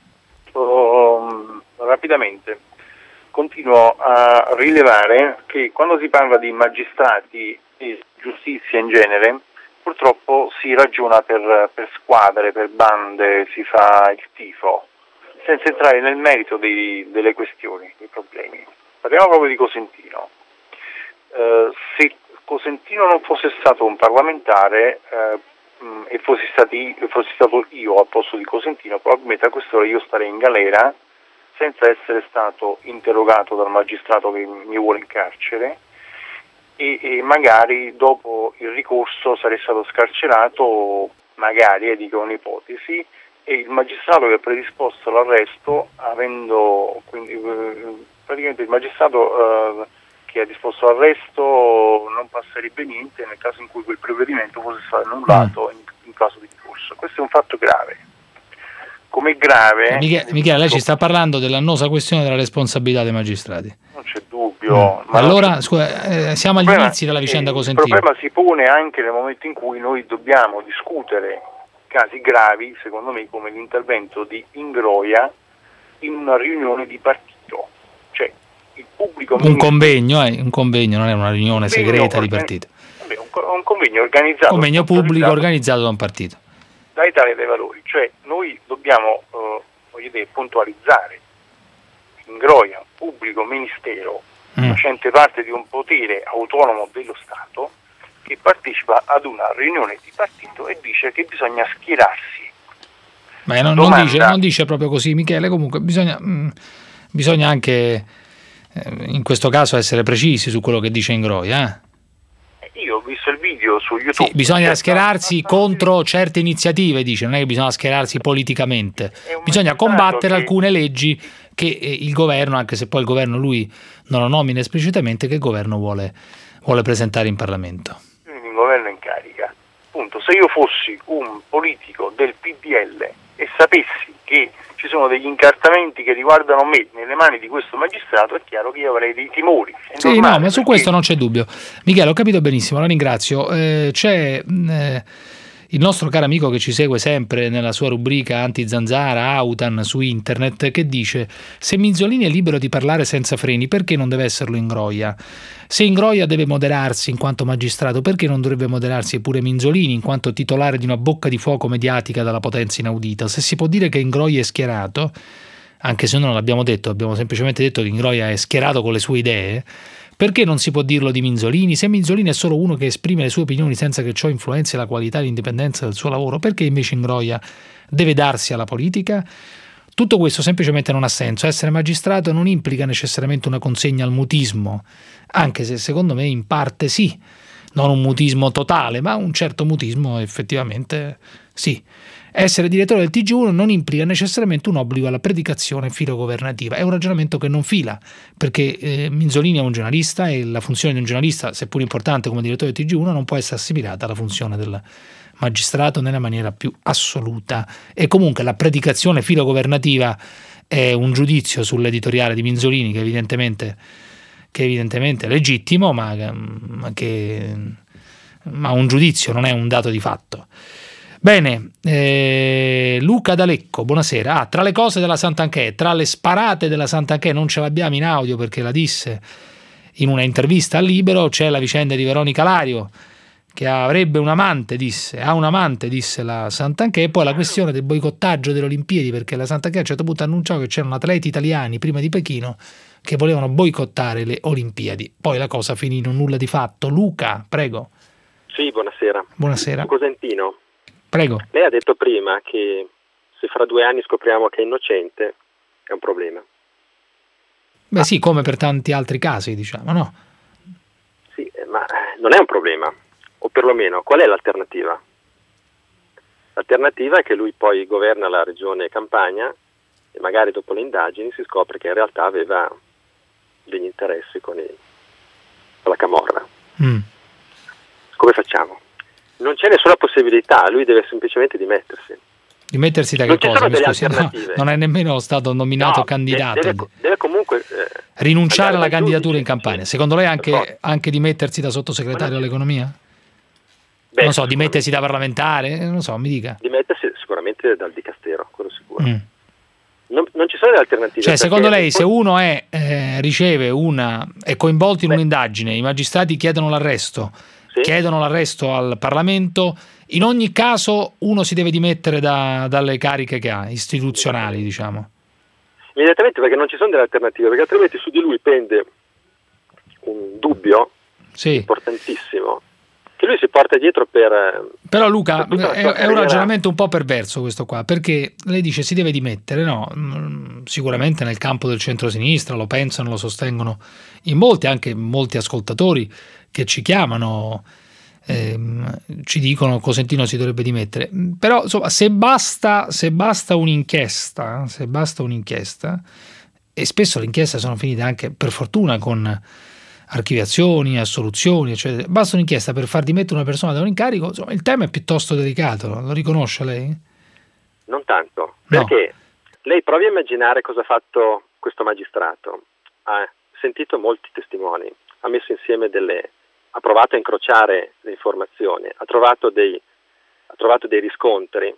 Oh, rapidamente, continuo a rilevare che quando si parla di magistrati e giustizia in genere, purtroppo si ragiona per, per squadre, per bande, si fa il tifo, senza entrare nel merito dei, delle questioni, dei problemi. Parliamo proprio di Cosentino. Eh, se Cosentino non fosse stato un parlamentare eh, mh, e fossi, stati, fossi stato io al posto di Cosentino, probabilmente a quest'ora io starei in galera senza essere stato interrogato dal magistrato che mi vuole in carcere e, e magari dopo il ricorso sarei stato scarcerato, magari, eh, dico un'ipotesi, e il magistrato che ha predisposto l'arresto, avendo quindi eh, praticamente il magistrato eh, che ha disposto l'arresto non passerebbe niente nel caso in cui quel provvedimento fosse stato annullato in, in caso di ricorso. Questo è un fatto grave. Come grave... Michele, Michele, lei ci sta parlando dell'annosa questione della responsabilità dei magistrati. Non c'è dubbio. Mm. Allora, scusa, eh, siamo agli inizi della vicenda Cosentino. Il problema si pone anche nel momento in cui noi dobbiamo discutere casi gravi, secondo me, come l'intervento di Ingroia in una riunione di partito. Cioè, il pubblico... Un convegno, eh, un convegno, non è una riunione segreta di partito. Vabbè, un, un convegno organizzato... Convegno pubblico organizzato da un partito. Dall'Italia dei Valori, cioè noi dobbiamo eh, voglio dire, puntualizzare Ingroia, pubblico ministero, mm. facente parte di un potere autonomo dello Stato, che partecipa ad una riunione di partito e dice che bisogna schierarsi. Ma non, non, dice, non dice proprio così, Michele, comunque bisogna, mh, bisogna anche eh, in questo caso essere precisi su quello che dice Ingroia, eh? Io ho visto il video su YouTube. Sì, bisogna schierarsi contro certe iniziative, dice, non è che bisogna schierarsi politicamente, bisogna combattere che... alcune leggi che il governo, anche se poi il governo lui non lo nomina esplicitamente, che il governo vuole, vuole presentare in Parlamento. Il governo in carica. Appunto, se io fossi un politico del P D L e sapessi che ci sono degli incartamenti che riguardano me nelle mani di questo magistrato, è chiaro che io avrei dei timori. È sì, normale, no, ma su questo non c'è dubbio. Michele, ho capito benissimo, la ringrazio. Eh, c'è eh, il nostro caro amico che ci segue sempre nella sua rubrica anti-zanzara, Autan, su internet, che dice: se Minzolini è libero di parlare senza freni, perché non deve esserlo Ingroia? Se Ingroia deve moderarsi in quanto magistrato, perché non dovrebbe moderarsi pure Minzolini in quanto titolare di una bocca di fuoco mediatica dalla potenza inaudita? Se si può dire che Ingroia è schierato, anche se non l'abbiamo detto, abbiamo semplicemente detto che Ingroia è schierato con le sue idee, perché non si può dirlo di Minzolini? Se Minzolini è solo uno che esprime le sue opinioni senza che ciò influenzi la qualità e l'indipendenza del suo lavoro, perché invece Ingroia deve darsi alla politica? Tutto questo semplicemente non ha senso. Essere magistrato non implica necessariamente una consegna al mutismo, anche se secondo me in parte sì, non un mutismo totale, ma un certo mutismo effettivamente sì. Essere direttore del T G uno non implica necessariamente un obbligo alla predicazione filogovernativa. È un ragionamento che non fila, perché eh, Minzolini è un giornalista e la funzione di un giornalista, seppur importante come direttore del T G uno, non può essere assimilata alla funzione del magistrato nella maniera più assoluta. E comunque la predicazione filogovernativa è un giudizio sull'editoriale di Minzolini che evidentemente, che evidentemente è legittimo, ma, ma che ma un giudizio non è un dato di fatto. Bene, eh, Luca D'Alecco, buonasera. Ah, tra le cose della Santanchè, tra le sparate della Santanchè, non ce l'abbiamo in audio perché la disse in una intervista al Libero, c'è la vicenda di Veronica Lario che avrebbe un amante, disse, ha un amante, disse la Santanchè, e poi la questione del boicottaggio delle Olimpiadi, perché la Santanchè a un certo punto ha annunciato che c'erano atleti italiani prima di Pechino che volevano boicottare le Olimpiadi. Poi la cosa finì in un nulla di fatto. Luca, prego. Sì, buonasera. Buonasera. Cosentino. Prego. Lei ha detto prima che se fra due anni scopriamo che è innocente è un problema. Beh sì, come per tanti altri casi, diciamo, no? Sì, ma non è un problema, o perlomeno qual è l'alternativa? L'alternativa è che lui poi governa la regione Campania e magari dopo le indagini si scopre che in realtà aveva degli interessi con, i, con la camorra. Mm. Come facciamo? Non c'è nessuna possibilità, lui deve semplicemente dimettersi. Dimettersi da che cosa? Mi scusi, no, non è nemmeno stato nominato no, candidato. Deve, deve comunque eh, rinunciare alla candidatura in Campania. Secondo lei anche, anche dimettersi da sottosegretario no. all'economia? Beh, non so, dimettersi da parlamentare? Non so, mi dica. Dimettersi sicuramente dal dicastero, quello sicuro. Mm. Non, non ci sono delle alternative. Cioè, secondo lei, se uno è, eh, riceve una, è coinvolto in Beh. un'indagine, i magistrati chiedono l'arresto, sì. chiedono l'arresto al Parlamento, in ogni caso uno si deve dimettere da, dalle cariche che ha, istituzionali, diciamo. Immediatamente, perché non ci sono delle alternative, perché altrimenti su di lui pende un dubbio sì. importantissimo che lui si porta dietro per... Però Luca, per è, è un ragionamento un po' perverso questo qua, perché lei dice si deve dimettere, no? Sicuramente nel campo del centro-sinistra lo pensano, lo sostengono in molti, anche molti ascoltatori che ci chiamano, ehm, ci dicono Cosentino si dovrebbe dimettere. Però insomma, se basta, se basta un'inchiesta, se basta un'inchiesta, e spesso le inchieste sono finite anche per fortuna con archiviazioni, assoluzioni, eccetera. Basta un'inchiesta per far dimettere una persona da un incarico, insomma, il tema è piuttosto delicato, lo riconosce lei? Non tanto, perché no. Lei provi a immaginare cosa ha fatto questo magistrato. Ha sentito molti testimoni, ha messo insieme delle... ha provato a incrociare le informazioni, ha trovato dei, ha trovato dei riscontri.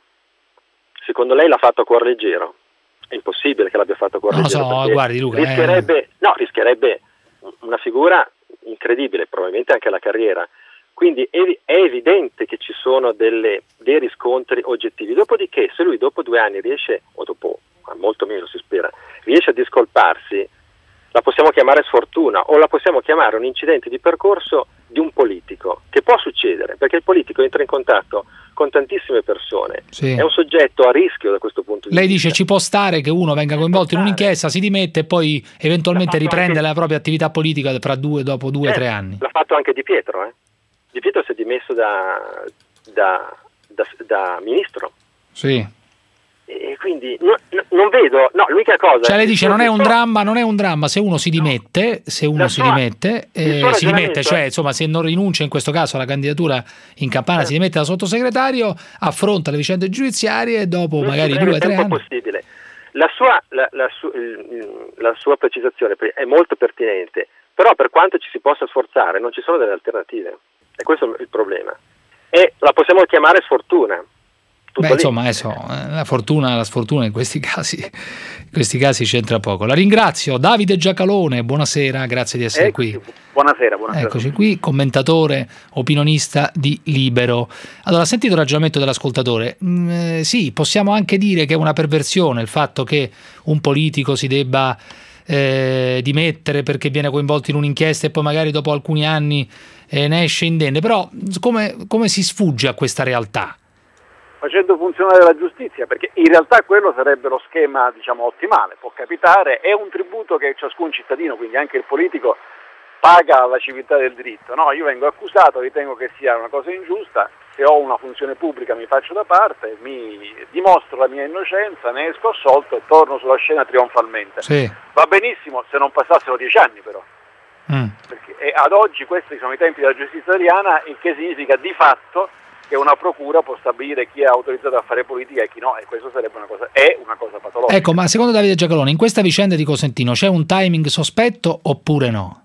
Secondo lei l'ha fatto a cuor leggero? È impossibile che l'abbia fatto a cuor non leggero. Non lo so, guardi Luca. Rischierebbe, eh... no, rischierebbe una figura incredibile, probabilmente anche la carriera. Quindi è, è evidente che ci sono delle, dei riscontri oggettivi. Dopodiché, se lui dopo due anni riesce, o dopo molto meno si spera, riesce a discolparsi, la possiamo chiamare sfortuna o la possiamo chiamare un incidente di percorso di un politico, che può succedere, perché il politico entra in contatto con tantissime persone, sì. È un soggetto a rischio da questo punto di Lei vista. Lei dice ci può stare che uno venga coinvolto in un'inchiesta, si dimette e poi eventualmente riprende anche... la propria attività politica fra due, dopo due o eh, tre anni. L'ha fatto anche Di Pietro, eh? Di Pietro si è dimesso da, da, da, da ministro. Sì. E quindi no, no, non vedo, no, l'unica cosa... Cioè lei dice non è un dramma, non è un dramma se uno si dimette, se uno si dimette, eh, si dimette, cioè insomma se non rinuncia in questo caso alla candidatura in Campania, eh. si dimette da sottosegretario, affronta le vicende giudiziarie e dopo non magari due o tre anni... possibile. La sua, la, la, su, la sua precisazione è molto pertinente, però per quanto ci si possa sforzare non ci sono delle alternative, e questo è il problema. E la possiamo chiamare sfortuna. Tutto Beh, insomma, adesso, la fortuna, la sfortuna in questi casi, in questi casi c'entra poco. La ringrazio, Davide Giacalone, buonasera, grazie di essere Eccoci. qui. Buonasera, buonasera. Eccoci qui, commentatore, opinionista di Libero. Allora, sentito il ragionamento dell'ascoltatore, mm, eh, sì, possiamo anche dire che è una perversione il fatto che un politico si debba eh, dimettere perché viene coinvolto in un'inchiesta e poi magari dopo alcuni anni eh, ne esce indenne, però come, come si sfugge a questa realtà? facendo funzionare la giustizia, perché in realtà quello sarebbe lo schema, diciamo, ottimale. Può capitare, è un tributo che ciascun cittadino, quindi anche il politico, paga alla civiltà del diritto. No, io vengo accusato, ritengo che sia una cosa ingiusta, se ho una funzione pubblica mi faccio da parte, mi dimostro la mia innocenza, ne esco assolto e torno sulla scena trionfalmente. Sì. Va benissimo se non passassero dieci anni però, mm. perché e ad oggi questi sono i tempi della giustizia italiana, il che significa di fatto che una procura può stabilire chi è autorizzato a fare politica e chi no, e questo sarebbe una cosa, è una cosa patologica. Ecco, ma secondo Davide Giacalone, in questa vicenda di Cosentino c'è un timing sospetto oppure no?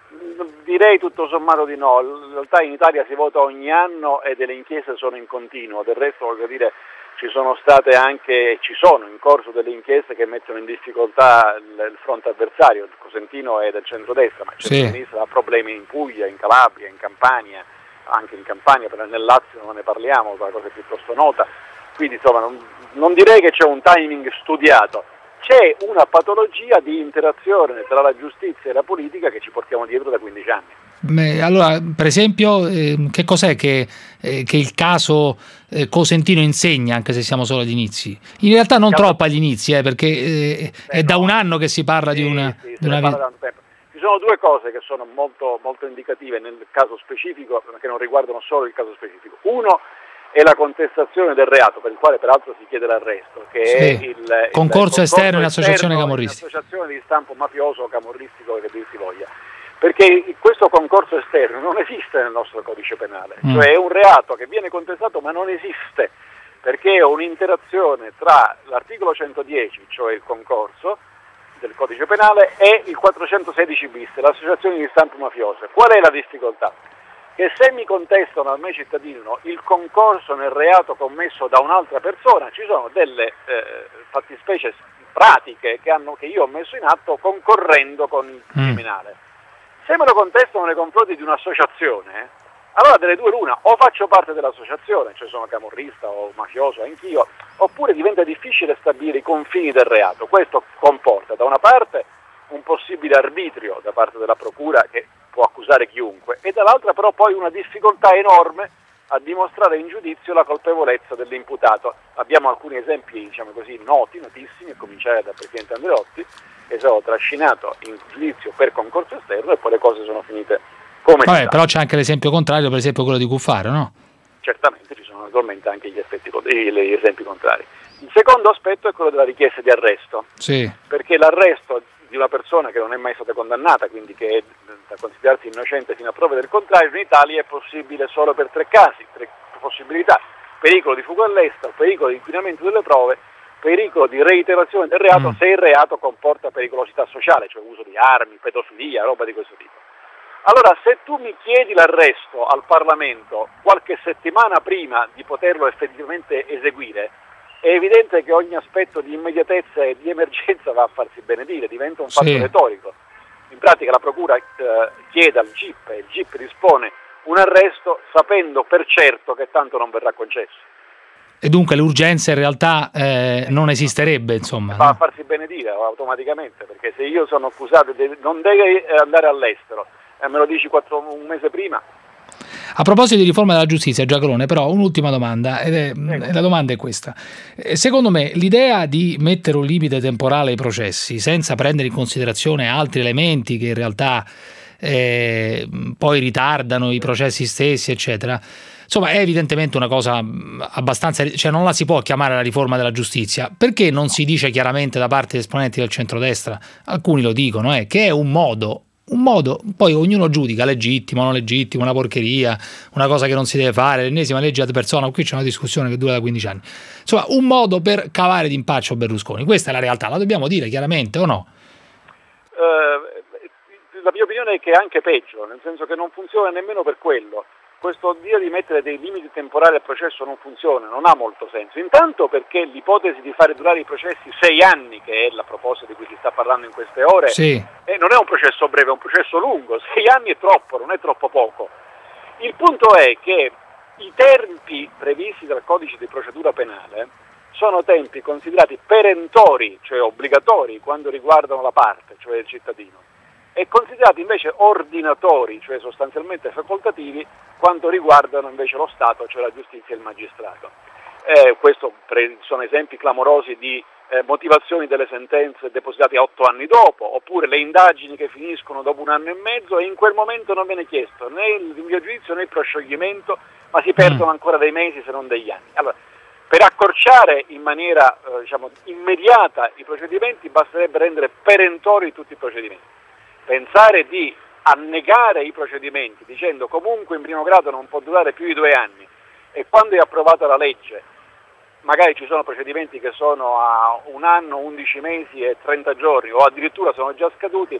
Direi tutto sommato di no. In realtà in Italia si vota ogni anno e delle inchieste sono in continuo, del resto voglio dire ci sono state anche, ci sono in corso delle inchieste che mettono in difficoltà il, il fronte avversario. Il Cosentino è del centrodestra, ma il centro-sinistra ha problemi in Puglia, in Calabria, in Campania, anche in Campania, però nel Lazio non ne parliamo, una cosa piuttosto nota, quindi insomma non, non direi che c'è un timing studiato, c'è una patologia di interazione tra la giustizia e la politica che ci portiamo dietro da quindici anni. Beh, allora, per esempio, eh, che cos'è che, eh, che il caso eh, Cosentino insegna, anche se siamo solo agli inizi? In realtà non caso... troppo agli inizi, eh, perché eh, Beh, è no. da un anno che si parla sì, di una... Sì, di una... Parla da un tempo. Ci sono due cose che sono molto, molto indicative nel caso specifico, che non riguardano solo il caso specifico. Uno è la contestazione del reato, per il quale peraltro si chiede l'arresto, che sì. è il, il concorso esterno in associazione camorristica. In associazione di stampo mafioso o camorristico, che dir si voglia. Perché questo concorso esterno non esiste nel nostro codice penale, mm. cioè è un reato che viene contestato ma non esiste, perché è un'interazione tra l'articolo centodieci, cioè il concorso, del codice penale e il quattrocentosedici bis, l'associazione di stampo mafioso. Qual è la difficoltà? Che se mi contestano a me cittadino il concorso nel reato commesso da un'altra persona, ci sono delle eh, fattispecie pratiche che, hanno, che io ho messo in atto concorrendo con il criminale. Se me lo contestano nei confronti di un'associazione, allora delle due l'una, o faccio parte dell'associazione, cioè sono camorrista o mafioso anch'io, oppure diventa difficile stabilire i confini del reato. Questo comporta da una parte un possibile arbitrio da parte della procura che può accusare chiunque e dall'altra però poi una difficoltà enorme a dimostrare in giudizio la colpevolezza dell'imputato. Abbiamo alcuni esempi, diciamo così, noti, notissimi, a cominciare dal Presidente Andreotti, che è stato trascinato in giudizio per concorso esterno e poi le cose sono finite come Vabbè, però c'è anche l'esempio contrario, per esempio quello di Cuffaro, no? Certamente ci sono naturalmente anche gli, effetti, gli esempi contrari. Il secondo aspetto è quello della richiesta di arresto, sì. perché l'arresto di una persona che non è mai stata condannata, quindi che è da considerarsi innocente fino a prove del contrario, in Italia è possibile solo per tre casi, tre possibilità: pericolo di fuga all'estero, pericolo di inquinamento delle prove, pericolo di reiterazione del reato mm. se il reato comporta pericolosità sociale, cioè uso di armi, pedofilia, roba di questo tipo. Allora, se tu mi chiedi l'arresto al Parlamento qualche settimana prima di poterlo effettivamente eseguire, è evidente che ogni aspetto di immediatezza e di emergenza va a farsi benedire, diventa un fatto sì. retorico. In pratica la Procura eh, chiede al G I P e il G I P dispone un arresto sapendo per certo che tanto non verrà concesso. E dunque l'urgenza in realtà eh, non esisterebbe, insomma. Va no? a farsi benedire automaticamente, perché se io sono accusato di non devi andare all'estero, e me lo dici quattro, un mese prima. A proposito di riforma della giustizia, Giacalone, però un'ultima domanda, ed è, e la domanda è questa. Secondo me l'idea di mettere un limite temporale ai processi senza prendere in considerazione altri elementi che in realtà eh, poi ritardano i processi stessi, eccetera, insomma è evidentemente una cosa abbastanza, cioè non la si può chiamare la riforma della giustizia. Perché non si dice chiaramente da parte degli esponenti del centrodestra, alcuni lo dicono, eh, che è un modo un modo, poi ognuno giudica legittimo, non legittimo, una porcheria, una cosa che non si deve fare, l'ennesima legge ad persona. Qui c'è una discussione che dura da quindici anni, insomma un modo per cavare d'impaccio Berlusconi. Questa è la realtà, la dobbiamo dire chiaramente, o no? Uh, la mia opinione è che è anche peggio, nel senso che non funziona nemmeno per quello. Questo dire di mettere dei limiti temporali al processo non funziona, non ha molto senso. Intanto perché l'ipotesi di fare durare i processi sei anni, che è la proposta di cui si sta parlando in queste ore, sì. eh, non è un processo breve, è un processo lungo. Sei anni è troppo, non è troppo poco. Il punto è che i tempi previsti dal codice di procedura penale sono tempi considerati perentori, cioè obbligatori, quando riguardano la parte, cioè il cittadino, e considerati invece ordinatori, cioè sostanzialmente facoltativi, quando riguardano invece lo Stato, cioè la giustizia e il magistrato. Eh, questo pre- sono esempi clamorosi di eh, motivazioni delle sentenze depositate otto anni dopo, oppure le indagini che finiscono dopo un anno e mezzo e in quel momento non viene chiesto né il rinvio a giudizio né il proscioglimento, ma si perdono ancora dei mesi se non degli anni. Allora, per accorciare in maniera eh, diciamo, immediata i procedimenti basterebbe rendere perentori tutti i procedimenti. Pensare di annegare i procedimenti dicendo comunque in primo grado non può durare più di due anni e quando è approvata la legge magari ci sono procedimenti che sono a un anno, undici mesi e trenta giorni o addirittura sono già scaduti,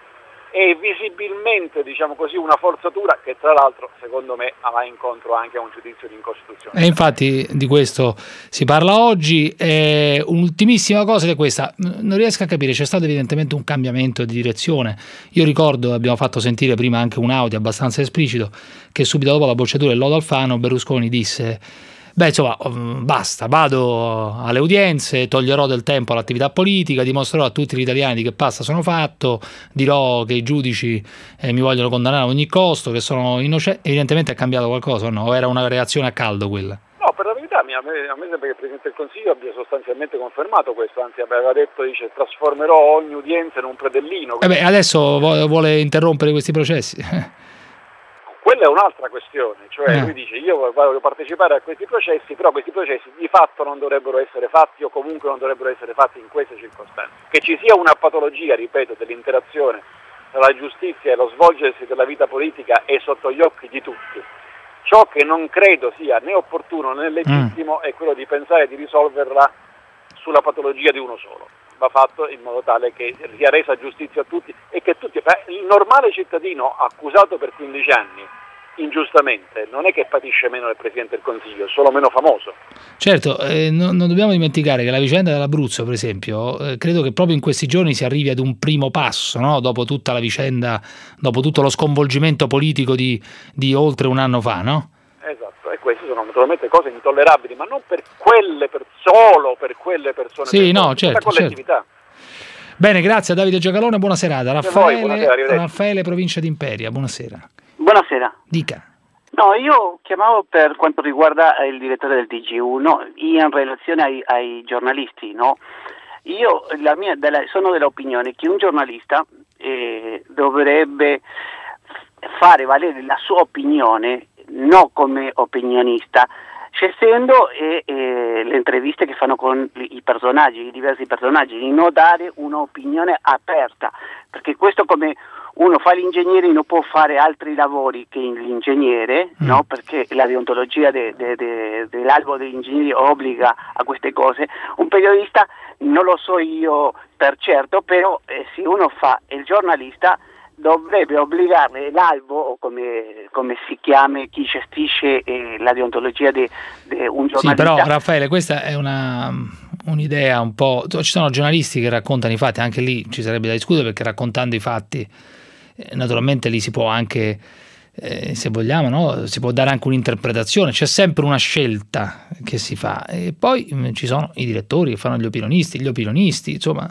è visibilmente, diciamo così, una forzatura che tra l'altro secondo me va incontro anche a un giudizio di incostituzionalità. E infatti di questo si parla oggi. E un'ultimissima cosa è questa, non riesco a capire, c'è stato evidentemente un cambiamento di direzione. Io ricordo, abbiamo fatto sentire prima anche un audio abbastanza esplicito, che subito dopo la bocciatura del lodo Alfano Berlusconi disse: beh, insomma, basta, vado alle udienze, toglierò del tempo all'attività politica, dimostrerò a tutti gli italiani di che pasta sono fatto, dirò che i giudici eh, mi vogliono condannare a ogni costo, che sono innocenti. Evidentemente è cambiato qualcosa o no? O era una reazione a caldo quella? No, per la verità a me, a me sembra che il Presidente del Consiglio abbia sostanzialmente confermato questo, anzi aveva detto, dice, trasformerò ogni udienza in un predellino. Eh beh, adesso vuole interrompere questi processi. Quella è un'altra questione, cioè eh. lui dice io voglio partecipare a questi processi, però questi processi di fatto non dovrebbero essere fatti o comunque non dovrebbero essere fatti in queste circostanze. Che ci sia una patologia, ripeto, dell'interazione tra la giustizia e lo svolgersi della vita politica è sotto gli occhi di tutti. Ciò che non credo sia né opportuno né legittimo mm. è quello di pensare di risolverla sulla patologia di uno solo. Va fatto in modo tale che sia resa giustizia a tutti e che tutti, il normale cittadino accusato per quindici anni ingiustamente non è che patisce meno del Presidente del Consiglio, è solo meno famoso. Certo, eh, non, non dobbiamo dimenticare che la vicenda dell'Abruzzo, per esempio, eh, credo che proprio in questi giorni si arrivi ad un primo passo, no? Dopo tutta la vicenda, dopo tutto lo sconvolgimento politico di, di oltre un anno fa, no? Esatto, e queste sono naturalmente cose intollerabili, ma non per quelle, per solo per quelle persone, sì, per no, certo, la collettività. Certo. Bene, grazie a Davide Giacalone, buona serata. Raffaele, voi, buonasera, Raffaele, provincia di Imperia, buonasera. Buonasera. Dica. No, io chiamavo per quanto riguarda il direttore del T G uno in relazione ai, ai giornalisti, no? Io la mia, della, sono dell'opinione che un giornalista eh, dovrebbe fare valere la sua opinione non come opinionista, scendendo e, e le interviste che fanno con i personaggi, i diversi personaggi, di non dare un'opinione aperta, perché questo, come uno fa l'ingegnere non può fare altri lavori che l'ingegnere, mm. no? Perché la deontologia de, de, de, dell'albo degli ingegneri obbliga a queste cose. Un periodista non lo so io per certo, però eh, se uno fa il giornalista dovrebbe obbligare l'albo, o come, come si chiama chi gestisce eh, la deontologia di un giornalista. Sì, però Raffaele, questa è una un'idea un po'... Ci sono giornalisti che raccontano i fatti, anche lì ci sarebbe da discutere, perché raccontando i fatti naturalmente lì si può anche, eh, se vogliamo, no? Si può dare anche un'interpretazione, c'è sempre una scelta che si fa. E poi mh, ci sono i direttori che fanno gli opinionisti, gli opinionisti, insomma,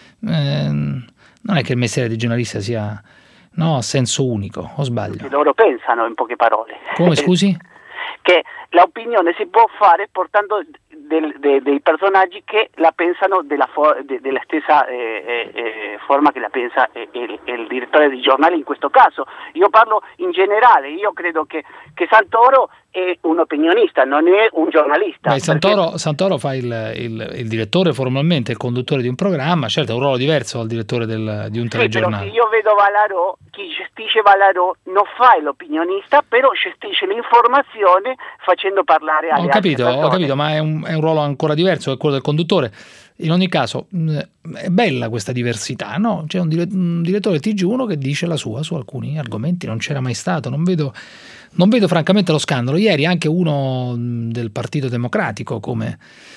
ehm, non è che il mestiere di giornalista sia, no, a senso unico, o sbaglio? Loro pensano, in poche parole. Come, scusi? Che l'opinione si può fare portando del, de, dei personaggi che la pensano della, for, de, della stessa eh, eh, forma che la pensa eh, il, il direttore di giornale in questo caso. Io parlo in generale, io credo che, che Santoro è un opinionista, non è un giornalista. Beh, Santoro, perché... Santoro fa il, il, il direttore formalmente, il conduttore di un programma, certo è un ruolo diverso dal direttore del, di un telegiornale. Sì, però se io vedo Valarò, chi gestisce Valarò non fa l'opinionista, però gestisce l'informazione facendo parlare alle ho capito, altre persone. Ho capito, ma è un, è un ruolo ancora diverso da quello del conduttore. In ogni caso è bella questa diversità, no? C'è un, dire, un direttore T G uno che dice la sua su alcuni argomenti, non c'era mai stato, non vedo... Non vedo francamente lo scandalo. Ieri anche uno del Partito Democratico come,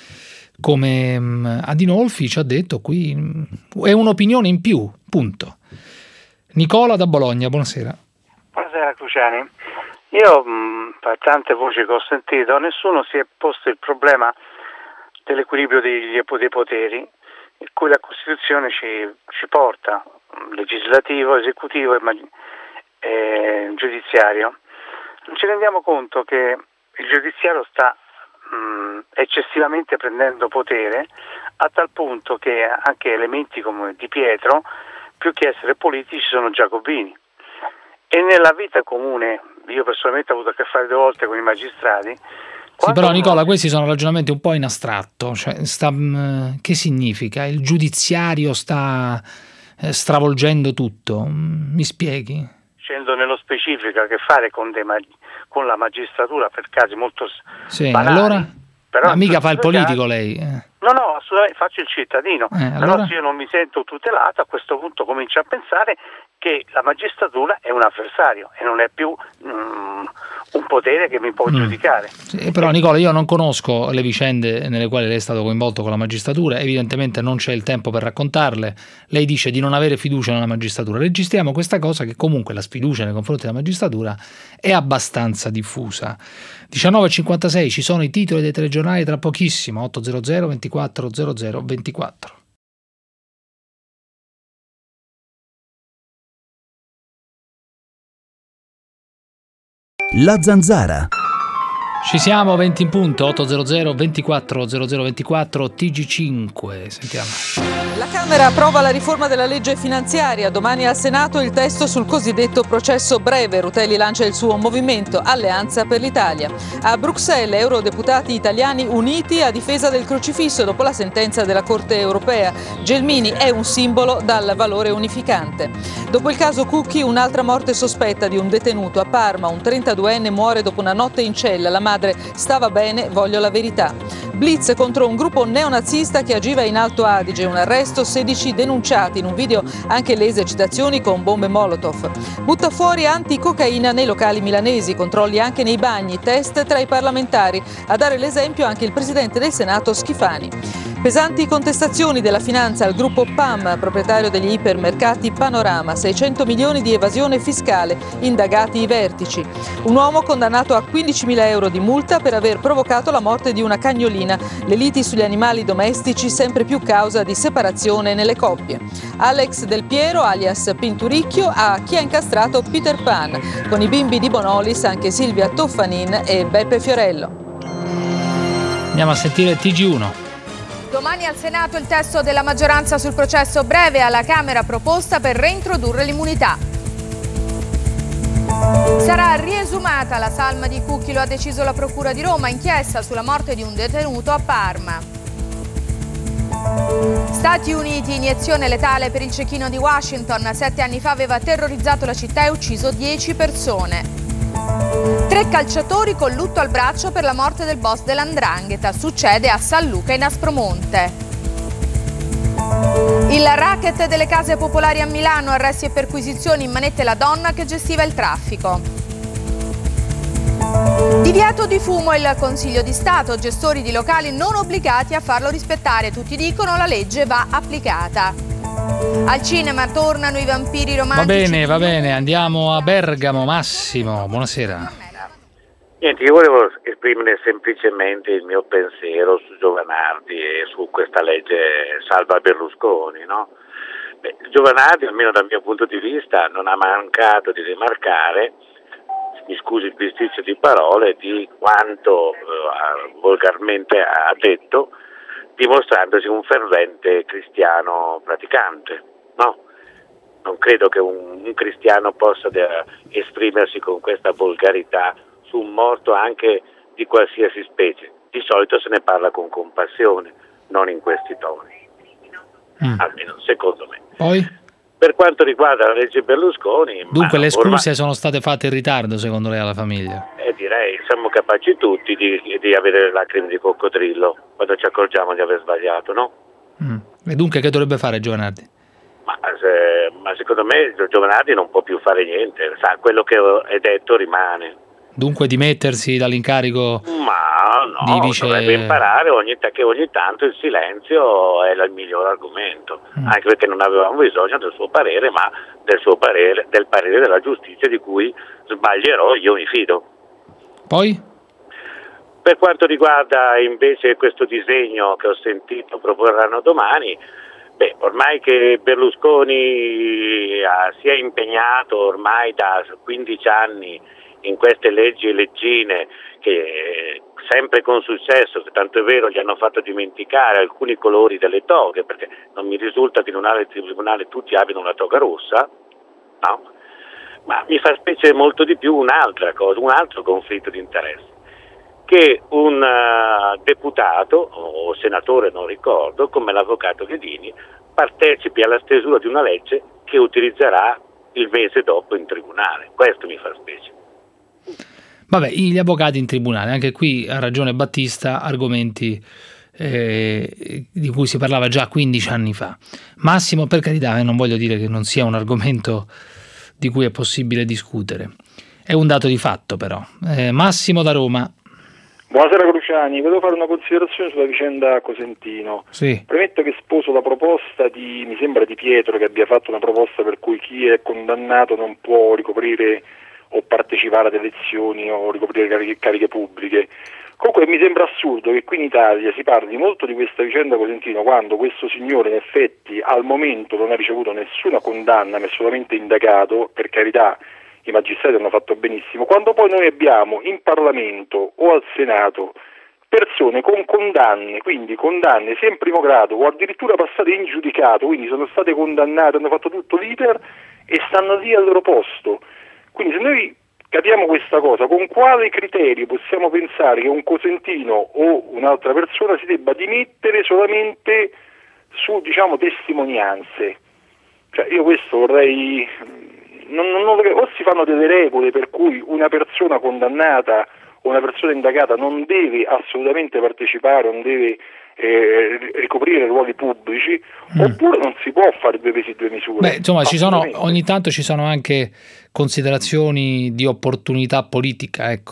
come Adinolfi ci ha detto qui è un'opinione in più, punto. Nicola da Bologna, buonasera. Buonasera Cruciani. Io mh, per tante voci che ho sentito nessuno si è posto il problema dell'equilibrio degli, dei poteri in cui la Costituzione ci, ci porta, legislativo, esecutivo e, e giudiziario. Non ci rendiamo conto che il giudiziario sta mh, eccessivamente prendendo potere, a tal punto che anche elementi come Di Pietro, più che essere politici, sono giacobini. E nella vita comune, io personalmente ho avuto a che fare due volte con i magistrati. Sì, però Nicola, questi sono ragionamenti un po' in astratto, cioè, sta, mh, che significa? Il giudiziario sta eh, stravolgendo tutto, mi spieghi? Scendo nello specifico, a che fare con, dei mag- con la magistratura per casi molto sì, banali, allora? Però Ma mica fa il politico casi, lei? Eh. No, no, assolutamente faccio il cittadino, Eh, però allora? se io non mi sento tutelato, a questo punto comincio a pensare che la magistratura è un avversario e non è più mm, un potere che mi può Mm. giudicare. Sì, però Nicola, io non conosco le vicende nelle quali lei è stato coinvolto con la magistratura, evidentemente non c'è il tempo per raccontarle. Lei dice di non avere fiducia nella magistratura. Registriamo questa cosa, che comunque la sfiducia nei confronti della magistratura è abbastanza diffusa. diciannove e cinquantasei, ci sono i titoli dei telegiornali tra pochissimo, ottocento ventiquattro zero zero ventiquattro. La Zanzara. Ci siamo, venti in punto, ottocento ventiquattro zero zero ventiquattro T G cinque, sentiamo. La Camera approva la riforma della legge finanziaria, domani al Senato il testo sul cosiddetto processo breve. Rutelli lancia il suo movimento Alleanza per l'Italia. A Bruxelles, eurodeputati italiani uniti a difesa del crocifisso dopo la sentenza della Corte europea. Gelmini è un simbolo dal valore unificante. Dopo il caso Cucchi, un'altra morte sospetta di un detenuto a Parma. Un trentaduenne muore dopo una notte in cella. La madre stava bene, voglio la verità. Blitz contro un gruppo neonazista che agiva in Alto Adige. Un arresto, sedici denunciati. In un video anche le esercitazioni con bombe Molotov. Butta fuori anticocaina nei locali milanesi. Controlli anche nei bagni. Test tra i parlamentari. A dare l'esempio anche il presidente del Senato Schifani. Pesanti contestazioni della finanza al gruppo P A M, proprietario degli ipermercati Panorama. seicento milioni di evasione fiscale, indagati i vertici. Un uomo condannato a quindicimila euro di multa per aver provocato la morte di una cagnolina. Le liti sugli animali domestici sempre più causa di separazione nelle coppie. Alex Del Piero, alias Pinturicchio, a chi ha incastrato Peter Pan. Con i bimbi di Bonolis anche Silvia Toffanin e Beppe Fiorello. Andiamo a sentire T G uno. Domani al Senato il testo della maggioranza sul processo breve, alla Camera proposta per reintrodurre l'immunità. Sarà riesumata la salma di Cucchi, lo ha deciso la Procura di Roma, inchiesta sulla morte di un detenuto a Parma. Stati Uniti, iniezione letale per il cecchino di Washington, sette anni fa aveva terrorizzato la città e ucciso dieci persone. Tre calciatori con lutto al braccio per la morte del boss dell'Andrangheta, succede a San Luca in Aspromonte. Il racket delle case popolari a Milano, arresti e perquisizioni, in manette la donna che gestiva il traffico. Divieto di fumo, il Consiglio di Stato, gestori di locali non obbligati a farlo rispettare, tutti dicono la legge va applicata. Al cinema tornano i vampiri romantici. Va bene, va bene, andiamo a Bergamo. Massimo, buonasera. Niente, io volevo esprimere semplicemente il mio pensiero su Giovanardi e su questa legge salva Berlusconi, no? Beh, Giovanardi, almeno dal mio punto di vista, non ha mancato di rimarcare, mi scusi il bisticcio di parole, di quanto eh, volgarmente ha detto, dimostrandosi un fervente cristiano praticante, no? Non credo che un, un cristiano possa de- esprimersi con questa volgarità su un morto anche di qualsiasi specie. Di solito se ne parla con compassione, non in questi toni, mm. almeno secondo me. Poi? Per quanto riguarda la legge Berlusconi... Dunque le scuse ormai, sono state fatte in ritardo secondo lei alla famiglia? Eh, direi, siamo capaci tutti di, di avere le lacrime di coccodrillo quando ci accorgiamo di aver sbagliato, no? Mm. E dunque che dovrebbe fare Giovanardi? Ma, se, ma secondo me Giovanardi non può più fare niente, sa, quello che è detto rimane. Dunque dimettersi dall'incarico Ma no, di vice... dovrebbe imparare ogni, che ogni tanto il silenzio è il miglior argomento, mm. anche perché non avevamo bisogno del suo parere, ma del suo parere, del parere della giustizia, di cui sbaglierò, io mi fido. Poi? Per quanto riguarda invece questo disegno che ho sentito proporranno domani, beh, ormai che Berlusconi ha, si è impegnato ormai da quindici anni in queste leggi leggine che sempre con successo, che tanto è vero gli hanno fatto dimenticare alcuni colori delle toghe, perché non mi risulta che in un altro tribunale tutti abbiano una toga rossa, no? Ma mi fa specie molto di più un'altra cosa, un altro conflitto di interessi, che un uh, deputato o senatore, non ricordo, come l'avvocato Ghedini, partecipi alla stesura di una legge che utilizzerà il mese dopo in tribunale. Questo mi fa specie. Vabbè, gli avvocati in tribunale, anche qui ha ragione Battista, argomenti eh, di cui si parlava già quindici anni fa. Massimo, per carità, eh, non voglio dire che non sia un argomento di cui è possibile discutere. È un dato di fatto però. Eh, Massimo da Roma. Buonasera Cruciani, volevo fare una considerazione sulla vicenda Cosentino. Sì. Premetto che sposo la proposta di, mi sembra di Pietro, che abbia fatto una proposta per cui chi è condannato non può ricoprire o partecipare ad elezioni o ricoprire cariche, cariche pubbliche. Comunque mi sembra assurdo che qui in Italia si parli molto di questa vicenda Cosentino quando questo signore in effetti al momento non ha ricevuto nessuna condanna, ma è solamente indagato, per carità i magistrati hanno fatto benissimo, quando poi noi abbiamo in Parlamento o al Senato persone con condanne, quindi condanne sia in primo grado o addirittura passate in giudicato, quindi sono state condannate, hanno fatto tutto l'iter e stanno lì al loro posto. Quindi se noi capiamo questa cosa, con quale criterio possiamo pensare che un Cosentino o un'altra persona si debba dimettere solamente su, diciamo, testimonianze? Cioè io questo vorrei... Non, non, non, o si fanno delle regole per cui una persona condannata o una persona indagata non deve assolutamente partecipare, non deve eh, ricoprire ruoli pubblici, mm. oppure non si può fare due pesi e due misure. Beh, insomma, ci sono, ogni tanto ci sono anche considerazioni di opportunità politica, ecco.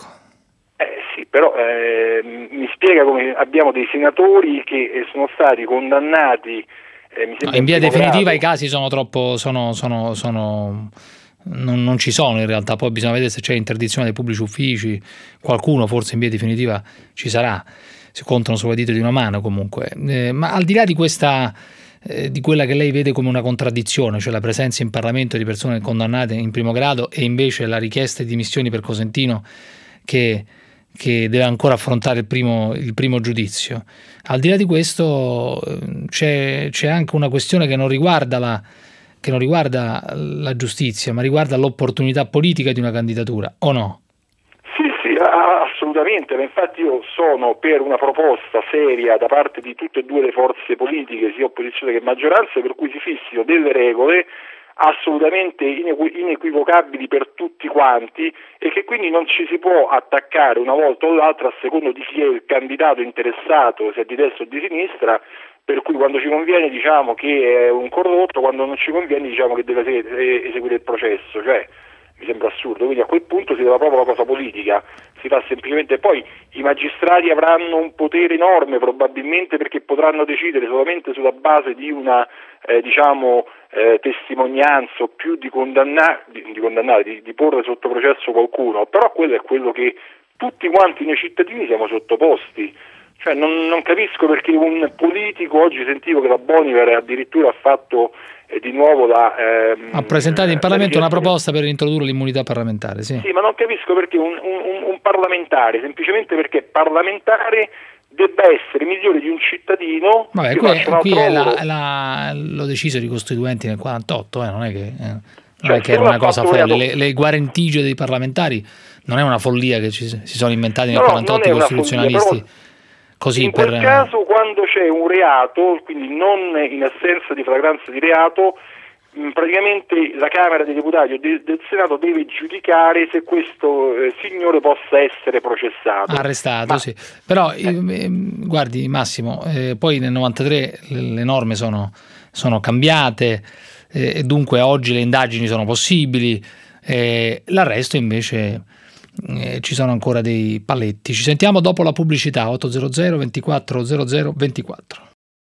Eh sì, però eh, mi spiega come abbiamo dei senatori che sono stati condannati eh, mi no, in via definitiva grado. I casi sono troppo sono, sono, sono non, non ci sono in realtà, poi bisogna vedere se c'è interdizione dei pubblici uffici, qualcuno forse in via definitiva ci sarà, si contano sulle dita di una mano comunque, eh, ma al di là di questa eh, di quella che lei vede come una contraddizione, cioè la presenza in Parlamento di persone condannate in primo grado e invece la richiesta di dimissioni per Cosentino che, che deve ancora affrontare il primo, il primo giudizio, al di là di questo c'è, c'è anche una questione che non riguarda la che non riguarda la giustizia, ma riguarda l'opportunità politica di una candidatura, o no? Sì, sì, assolutamente, ma infatti io sono per una proposta seria da parte di tutte e due le forze politiche, sia opposizione che maggioranza, per cui si fissino delle regole assolutamente inequ- inequivocabili per tutti quanti e che quindi non ci si può attaccare una volta o l'altra a secondo di chi è il candidato interessato, se è di destra o di sinistra, per cui quando ci conviene diciamo che è un corrotto, quando non ci conviene diciamo che deve eseguire il processo, cioè mi sembra assurdo, quindi a quel punto si deve proprio la cosa politica, si fa semplicemente, poi i magistrati avranno un potere enorme probabilmente perché potranno decidere solamente sulla base di una eh, diciamo eh, testimonianza o più di condannare, di, di, condannare di, di porre sotto processo qualcuno, però quello è quello che tutti quanti noi cittadini siamo sottoposti. Cioè non, non capisco perché un politico, oggi sentivo che la Boniver addirittura ha fatto eh, di nuovo la... Ehm, ha presentato in Parlamento una proposta per introdurre l'immunità parlamentare, sì. Sì, ma non capisco perché un, un, un parlamentare, semplicemente perché parlamentare debba essere migliore di un cittadino. Vabbè, qui, è, qui è la, la, l'ho deciso i costituenti nel quarantotto, eh, non è che, eh, non cioè, è che era una cosa folle, le, le guarentigie dei parlamentari non è una follia che ci, si sono inventati nel no, quarantotto i costituzionalisti. Follia, Così in per... quel caso quando c'è un reato, quindi non in assenza di flagranza di reato, praticamente la Camera dei Deputati o de- del Senato deve giudicare se questo eh, signore possa essere processato. Arrestato, Ma... sì. Però eh. Eh, guardi Massimo, eh, poi nel novantatré le norme sono, sono cambiate eh, e dunque oggi le indagini sono possibili, eh, l'arresto invece... Eh, ci sono ancora dei paletti. Ci sentiamo dopo la pubblicità. Ottocento ventiquattro zero zero ventiquattro.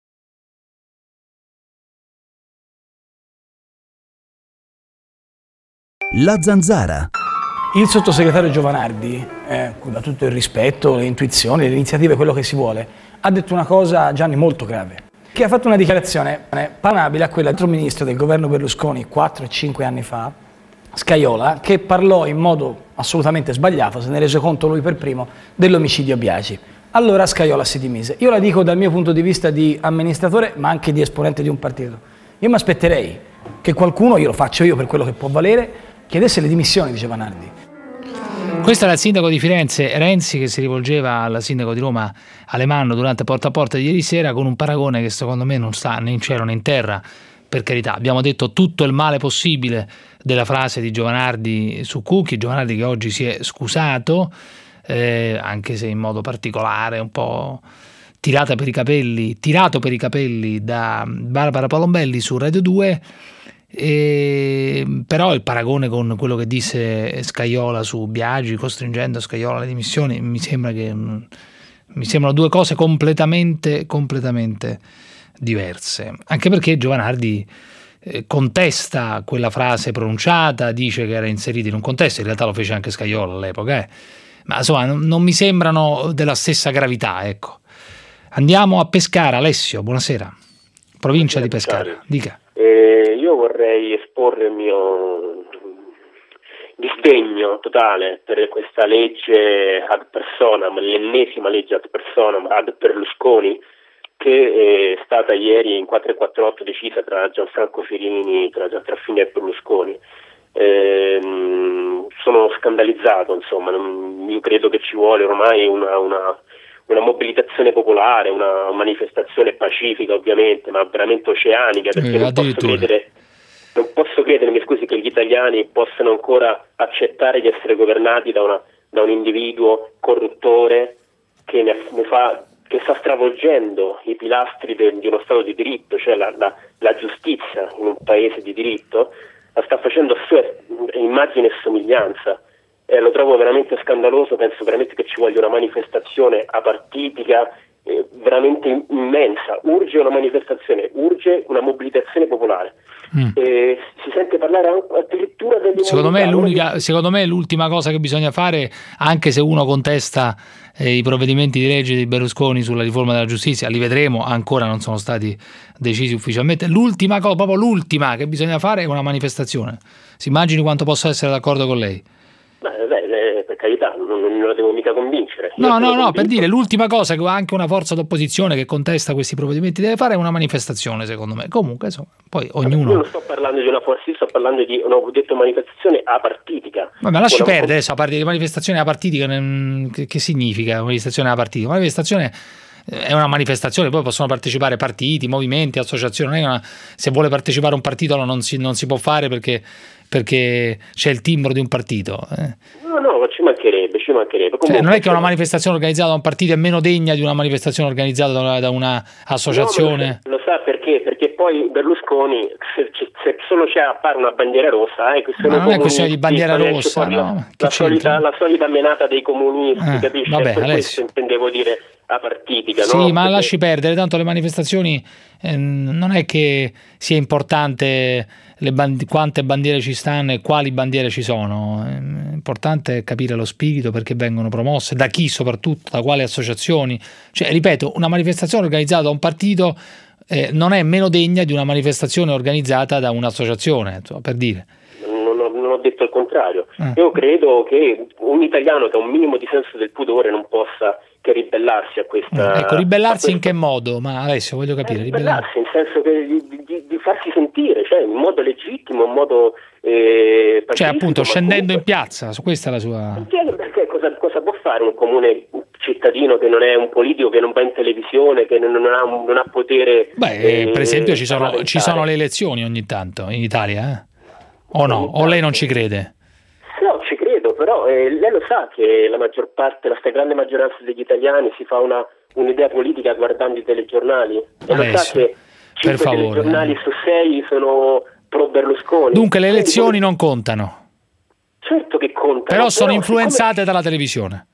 La Zanzara. Il sottosegretario Giovanardi, eh, da tutto il rispetto, le intuizioni, le iniziative, quello che si vuole, ha detto una cosa, Gianni, molto grave, che ha fatto una dichiarazione paragonabile a quella dell'altro ministro del governo Berlusconi quattro e cinque anni fa, Scajola, che parlò in modo assolutamente sbagliato, se ne rese conto lui per primo, dell'omicidio Biagi. Allora Scajola si dimise. Io la dico dal mio punto di vista di amministratore, ma anche di esponente di un partito. Io mi aspetterei che qualcuno, io lo faccio io per quello che può valere, chiedesse le dimissioni di Giovanardi. Questo era il sindaco di Firenze, Renzi, che si rivolgeva al sindaco di Roma, Alemanno, durante Porta a Porta di ieri sera, con un paragone che secondo me non sta né in cielo né in terra. Per carità, abbiamo detto tutto il male possibile della frase di Giovanardi su Cucchi, Giovanardi che oggi si è scusato, eh, anche se in modo particolare, un po' tirata per i capelli, tirato per i capelli da Barbara Palombelli su Radio due. E però il paragone con quello che disse Scajola su Biagi, costringendo Scajola alle dimissioni, mi sembra che mi sembrano due cose completamente completamente diverse, anche perché Giovanardi eh, contesta quella frase pronunciata, dice che era inserita in un contesto, in realtà lo fece anche Scajola all'epoca, eh. ma insomma non, non mi sembrano della stessa gravità, ecco. Andiamo a Pescara. Alessio, buonasera, provincia di Pescara, dica. Eh, io vorrei esporre il mio disdegno totale per questa legge ad personam, l'ennesima legge ad personam ad Berlusconi, che è stata ieri in quattrocentoquarantotto decisa tra Gianfranco Fini, tra, tra Fini e Berlusconi. Eh, sono scandalizzato, insomma, non, io credo che ci vuole ormai una, una una mobilitazione popolare, una manifestazione pacifica ovviamente, ma veramente oceanica, perché eh, non posso credere, non posso credere, mi scusi, che gli italiani possano ancora accettare di essere governati da, una, da un individuo corruttore che ne, ne fa, che sta stravolgendo i pilastri de, di uno Stato di diritto, cioè la, la, la giustizia in un paese di diritto, la sta facendo a sua immagine e somiglianza. Eh, lo trovo veramente scandaloso, penso veramente che ci voglia una manifestazione apartitica eh, veramente immensa, urge una manifestazione, urge una mobilitazione popolare. Mm. Eh, si sente parlare addirittura delle secondo me, l'unica, secondo me l'ultima cosa che bisogna fare, anche se uno contesta eh, i provvedimenti di legge di Berlusconi sulla riforma della giustizia, li vedremo, ancora non sono stati decisi ufficialmente, l'ultima cosa, proprio l'ultima che bisogna fare è una manifestazione. Si immagini quanto posso essere d'accordo con lei. Beh, beh, per carità, non, non la devo mica convincere. Io no, no, no, per dire, l'ultima cosa che anche una forza d'opposizione che contesta questi provvedimenti deve fare è una manifestazione, secondo me. Comunque, insomma, poi ognuno... Io non sto parlando di una forza, io sto parlando di, non ho detto manifestazione apartitica. Ma me lasci una... perdere adesso, a parte di manifestazione apartitica, che, che significa manifestazione apartitica? Manifestazione... è una manifestazione, poi possono partecipare partiti, movimenti, associazioni, non è una, se vuole partecipare un partito non si, non si può fare perché, perché c'è il timbro di un partito. Eh. No, no, ci mancherebbe, ci mancherebbe. Comunque, cioè, non è che una manifestazione organizzata da un partito è meno degna di una manifestazione organizzata da una, da una associazione. No, lo sa perché? Perché poi Berlusconi, se, se solo c'è appare una bandiera rossa, eh, ma non è questione di bandiera rossa, no, la, la, solita, la solita menata dei comunisti, eh, capisci? Vabbè, per Alessio. Questo intendevo dire apartitica, sì, no? ma Perché... lasci perdere, tanto le manifestazioni eh, non è che sia importante le band- quante bandiere ci stanno e quali bandiere ci sono, è importante capire lo spirito, perché vengono promosse, da chi soprattutto, da quali associazioni. Cioè, ripeto, una manifestazione organizzata da un partito eh, non è meno degna di una manifestazione organizzata da un'associazione, insomma, per dire. Non ho, non ho detto il contrario. Eh. Io credo che un italiano che ha un minimo di senso del pudore non possa che ribellarsi a questa... Ecco, ribellarsi in che modo? Ma adesso voglio capire. Eh, ribellarsi, nel senso che di, di, di farsi sentire, cioè in modo legittimo, in modo... Eh, cioè appunto scendendo comunque... in piazza, questa è la sua... Perché cosa, cosa può fare un comune cittadino che non è un politico, che non va in televisione, che non, non, ha, non ha potere... Beh, eh, per esempio ci sono, ci sono le elezioni ogni tanto in Italia, eh? O no? O lei non ci crede? No, ci credo, però eh, lei lo sa che la maggior parte, la stragrande maggioranza degli italiani si fa una, un'idea politica guardando i telegiornali. E Adesso, lo sa che cinque telegiornali eh. su sei sono pro Berlusconi. Dunque le elezioni Quindi, non contano? Certo che contano. Però sono però influenzate siccome... dalla televisione.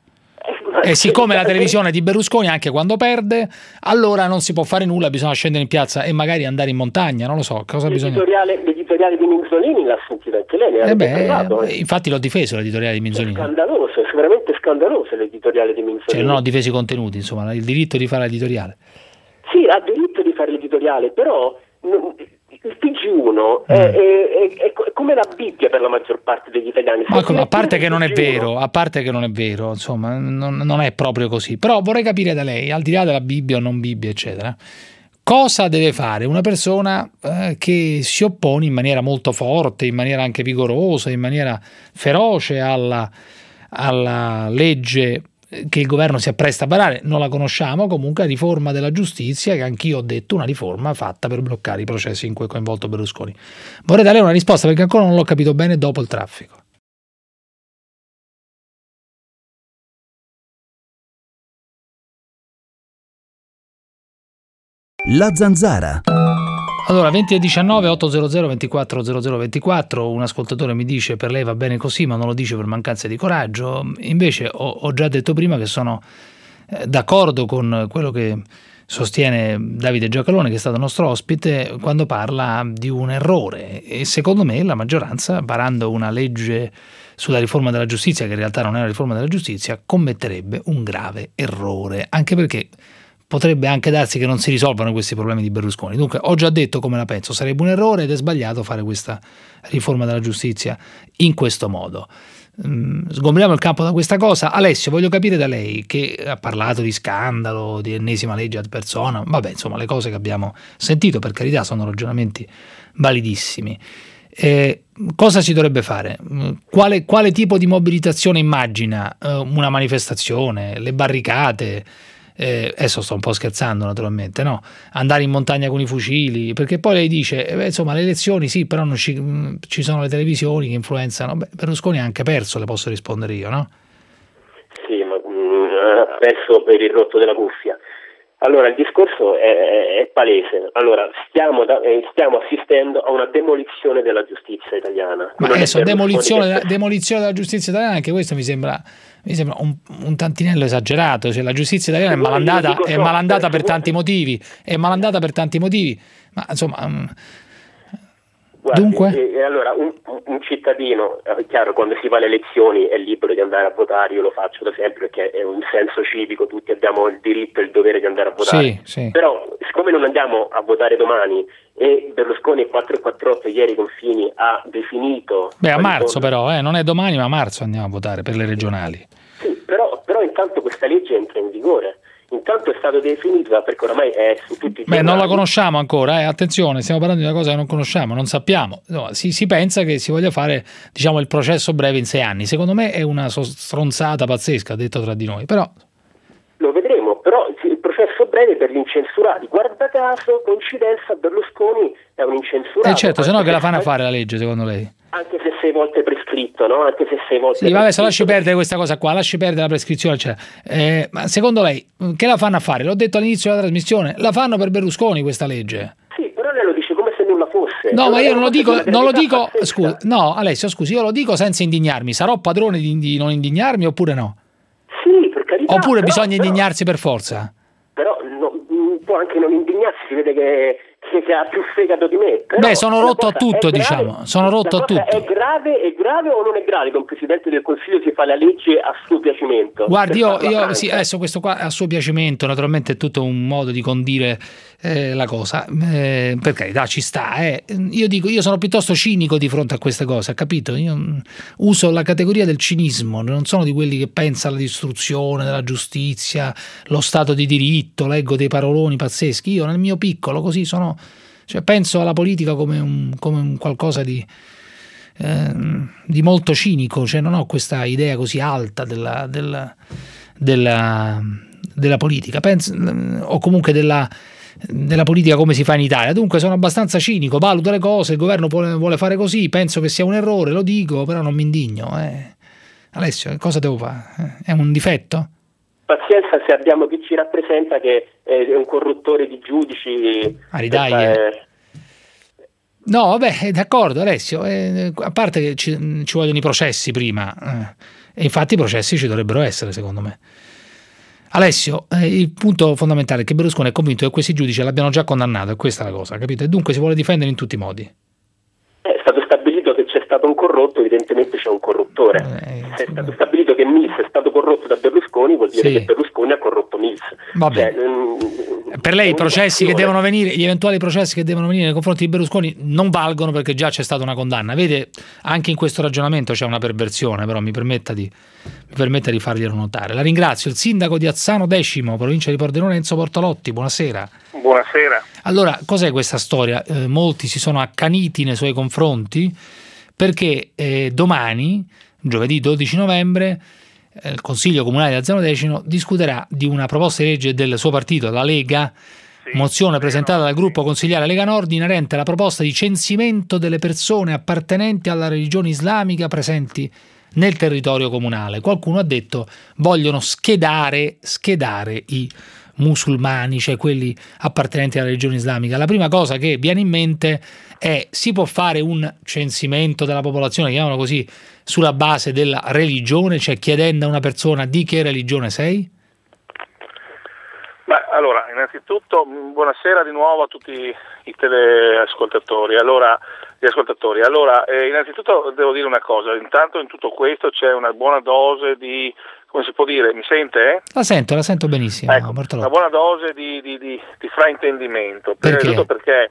E siccome la televisione è di Berlusconi, anche quando perde, allora non si può fare nulla, bisogna scendere in piazza e magari andare in montagna, non lo so cosa l'editoriale, bisogna... L'editoriale di Minzolini l'ha sentito anche lei, ne ha eh beh, parlato, eh. Infatti l'ho difeso l'editoriale di Minzolini. È scandaloso, è veramente scandaloso l'editoriale di Minzolini. Cioè non ho difeso i contenuti, insomma, il diritto di fare l'editoriale. Sì, ha diritto di fare l'editoriale, però non, il T G uno è, è, è, è come la Bibbia per la maggior parte degli italiani. Ma come, a parte che non è vero, a parte che non è vero, insomma, non, non è proprio così. Però vorrei capire da lei, al di là della Bibbia o non Bibbia, eccetera, cosa deve fare una persona eh, che si oppone in maniera molto forte, in maniera anche vigorosa, in maniera feroce alla, alla legge che il governo si appresta a varare? Non la conosciamo, comunque riforma della giustizia, che anch'io ho detto, una riforma fatta per bloccare i processi in cui è coinvolto Berlusconi. Vorrei dare una risposta perché ancora non l'ho capito bene dopo il traffico. La Zanzara. Allora, venti e diciannove, ottocento ventiquattro zero zero ventiquattro, un ascoltatore mi dice per lei va bene così, ma non lo dice per mancanza di coraggio. Invece ho, ho già detto prima che sono eh, d'accordo con quello che sostiene Davide Giacalone, che è stato nostro ospite, quando parla di un errore, e secondo me la maggioranza, varando una legge sulla riforma della giustizia, che in realtà non è una riforma della giustizia, commetterebbe un grave errore, anche perché potrebbe anche darsi che non si risolvano questi problemi di Berlusconi. Dunque ho già detto come la penso, sarebbe un errore ed è sbagliato fare questa riforma della giustizia in questo modo. Mm, sgombriamo il campo da questa cosa. Alessio, voglio capire da lei, che ha parlato di scandalo, di ennesima legge ad personam, vabbè, insomma, le cose che abbiamo sentito, per carità, sono ragionamenti validissimi. Eh, cosa si dovrebbe fare? Quale, quale tipo di mobilitazione immagina? Eh, una manifestazione, le barricate? Eh, adesso sto un po' scherzando naturalmente, no? Andare in montagna con i fucili, perché poi lei dice eh, beh, insomma le elezioni sì, però non ci, mh, ci sono le televisioni che influenzano. Beh, Berlusconi ha anche perso, le posso rispondere io, no? Sì, ma ha perso per il rotto della cuffia. Allora il discorso è, è palese. Allora stiamo, da, eh, stiamo assistendo a una demolizione della giustizia italiana. Ma adesso demolizione, che... demolizione della giustizia italiana, anche questo mi sembra mi sembra un, un tantinello esagerato. Cioè, la giustizia italiana è malandata, è malandata per tanti motivi, è malandata per tanti motivi, ma insomma um, Guardi, dunque e, e allora un, un cittadino, è chiaro, quando si va alle elezioni è libero di andare a votare, io lo faccio da sempre perché è un senso civico, tutti abbiamo il diritto e il dovere di andare a votare, sì, sì. Però siccome non andiamo a votare domani e Berlusconi quattrocentoquarantotto ieri Confini ha definito... Beh, a marzo però, eh, non è domani ma a marzo andiamo a votare per le regionali. Sì, però, però intanto questa legge entra in vigore. Intanto è stato definito, perché oramai è su tutti i Beh, non la conosciamo ancora, eh. Attenzione, stiamo parlando di una cosa che non conosciamo, non sappiamo. No, si, si pensa che si voglia fare, diciamo, il processo breve in sei anni. Secondo me è una stronzata pazzesca, detto tra di noi, però... Lo vedremo, però il processo breve per gli incensurati. Guarda caso, coincidenza, Berlusconi è un incensurato. Eh certo, se no che la fanno a fare la legge, secondo lei? Anche se sei volte prescritto, no? Anche se sei volte Sì, vabbè, se lasci perdere questa cosa qua, lasci perdere la prescrizione, cioè, eh, ma secondo lei che la fanno a fare? L'ho detto all'inizio della trasmissione, la fanno per Berlusconi questa legge? Sì, però lei lo dice come se nulla fosse. No, ma io non lo dico, non lo dico, scusa, no, Alessio, scusi, io lo dico senza indignarmi. Sarò padrone di, di non indignarmi oppure no? Sì, per carità. Oppure però, bisogna però, indignarsi per forza? Però no, può anche non indignarsi, si vede che... che ha più fegato di me. Però beh, sono rotto a tutto, diciamo, sono rotto a tutto. È grave, è grave o non è grave che un Presidente del Consiglio si fa la legge a suo piacimento? Guardi, io, io sì, adesso questo qua a suo piacimento, naturalmente è tutto un modo di condire eh, la cosa, eh, per carità ci sta, eh. Io dico, io sono piuttosto cinico di fronte a queste cose, ha capito? Io uso la categoria del cinismo, non sono di quelli che pensa alla distruzione della giustizia, lo Stato di diritto, leggo dei paroloni pazzeschi, io nel mio piccolo così sono... Cioè, penso alla politica come un, come un qualcosa di, eh, di molto cinico, cioè non ho questa idea così alta della, della, della, della politica, penso, o comunque della, della politica come si fa in Italia. Dunque sono abbastanza cinico, valuto le cose, il governo vuole fare così, penso che sia un errore, lo dico, però non mi indigno. Eh. Alessio, cosa devo fare? È un difetto? Pazienza se abbiamo chi ci rappresenta che è un corruttore di giudici. Aridaglie. Eh. No, vabbè, d'accordo Alessio, eh, a parte che ci, ci vogliono i processi prima, eh, e infatti i processi ci dovrebbero essere secondo me. Alessio, eh, il punto fondamentale è che Berlusconi è convinto che questi giudici l'abbiano già condannato, è questa la cosa, capito? E dunque si vuole difendere in tutti i modi. È stato stabilito che c'è stato un corrotto, evidentemente c'è un corruttore. Eh, Se è stato stabilito che Mills è stato corrotto da Berlusconi, vuol dire sì. che Berlusconi ha corrotto Mills. Vabbè. Cioè, Per lei i processi che devono venire, gli eventuali processi che devono venire nei confronti di Berlusconi non valgono perché già c'è stata una condanna. Vede, anche in questo ragionamento c'è una perversione, però mi permetta di, mi permetta di farglielo notare. La ringrazio. Il sindaco di Azzano Decimo, provincia di Pordenone, Enzo Bortolotti, buonasera. Buonasera. Allora, cos'è questa storia? Eh, molti si sono accaniti nei suoi confronti perché eh, domani, giovedì dodici novembre, il Consiglio Comunale di Azzano Decimo discuterà di una proposta di legge del suo partito, la Lega, sì, mozione presentata dal gruppo consigliare Lega Nord inerente alla proposta di censimento delle persone appartenenti alla religione islamica presenti nel territorio comunale. Qualcuno ha detto vogliono schedare, schedare i musulmani, cioè quelli appartenenti alla religione islamica. La prima cosa che viene in mente è: si può fare un censimento della popolazione, chiamano così, sulla base della religione, cioè chiedendo a una persona di che religione sei? Beh, allora, innanzitutto buonasera di nuovo a tutti i teleascoltatori. Allora, gli ascoltatori. Allora, eh, innanzitutto devo dire una cosa: intanto in tutto questo c'è una buona dose di, come si può dire, mi sente? Eh? La sento, la sento benissimo. Ecco, una buona dose di, di, di, di fraintendimento. Perché? Innanzitutto perché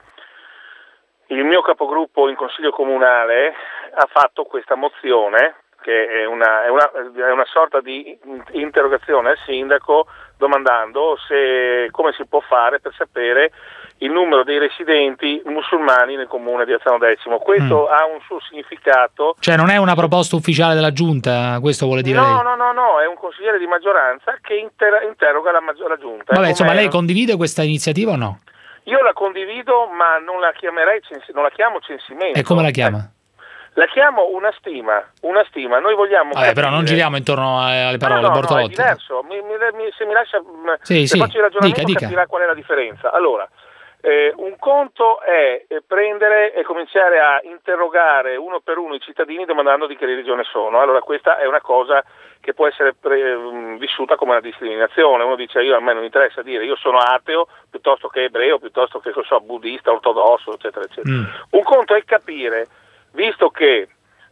il mio capogruppo in Consiglio Comunale ha fatto questa mozione, che è una, è una, è una sorta di interrogazione al sindaco domandando se, come si può fare per sapere il numero dei residenti musulmani nel comune di Azzano Decimo. Questo mm. ha un suo significato. Cioè non è una proposta ufficiale della Giunta, questo vuole dire no, lei? No, no, no, è un consigliere di maggioranza che inter- interroga la, la Giunta. Vabbè, insomma, lei condivide questa iniziativa o no? Io la condivido, ma non la chiamerei cens- non la chiamo censimento. E come la chiama? Eh, la chiamo una stima, una stima. Noi vogliamo Vabbè, però non giriamo intorno alle parole, no, no, Bortolotti. No, è diverso. Mi, mi, mi, se mi lascia, sì, se sì. faccio il ragionamento, dica, dica. capirà qual è la differenza. Allora, eh, un conto è prendere e cominciare a interrogare uno per uno i cittadini domandando di che religione sono. Allora, questa è una cosa che può essere pre- vissuta come una discriminazione. Uno dice: io a me non interessa dire io sono ateo piuttosto che ebreo, piuttosto che so, buddista, ortodosso, eccetera, eccetera. Mm. Un conto è capire, visto che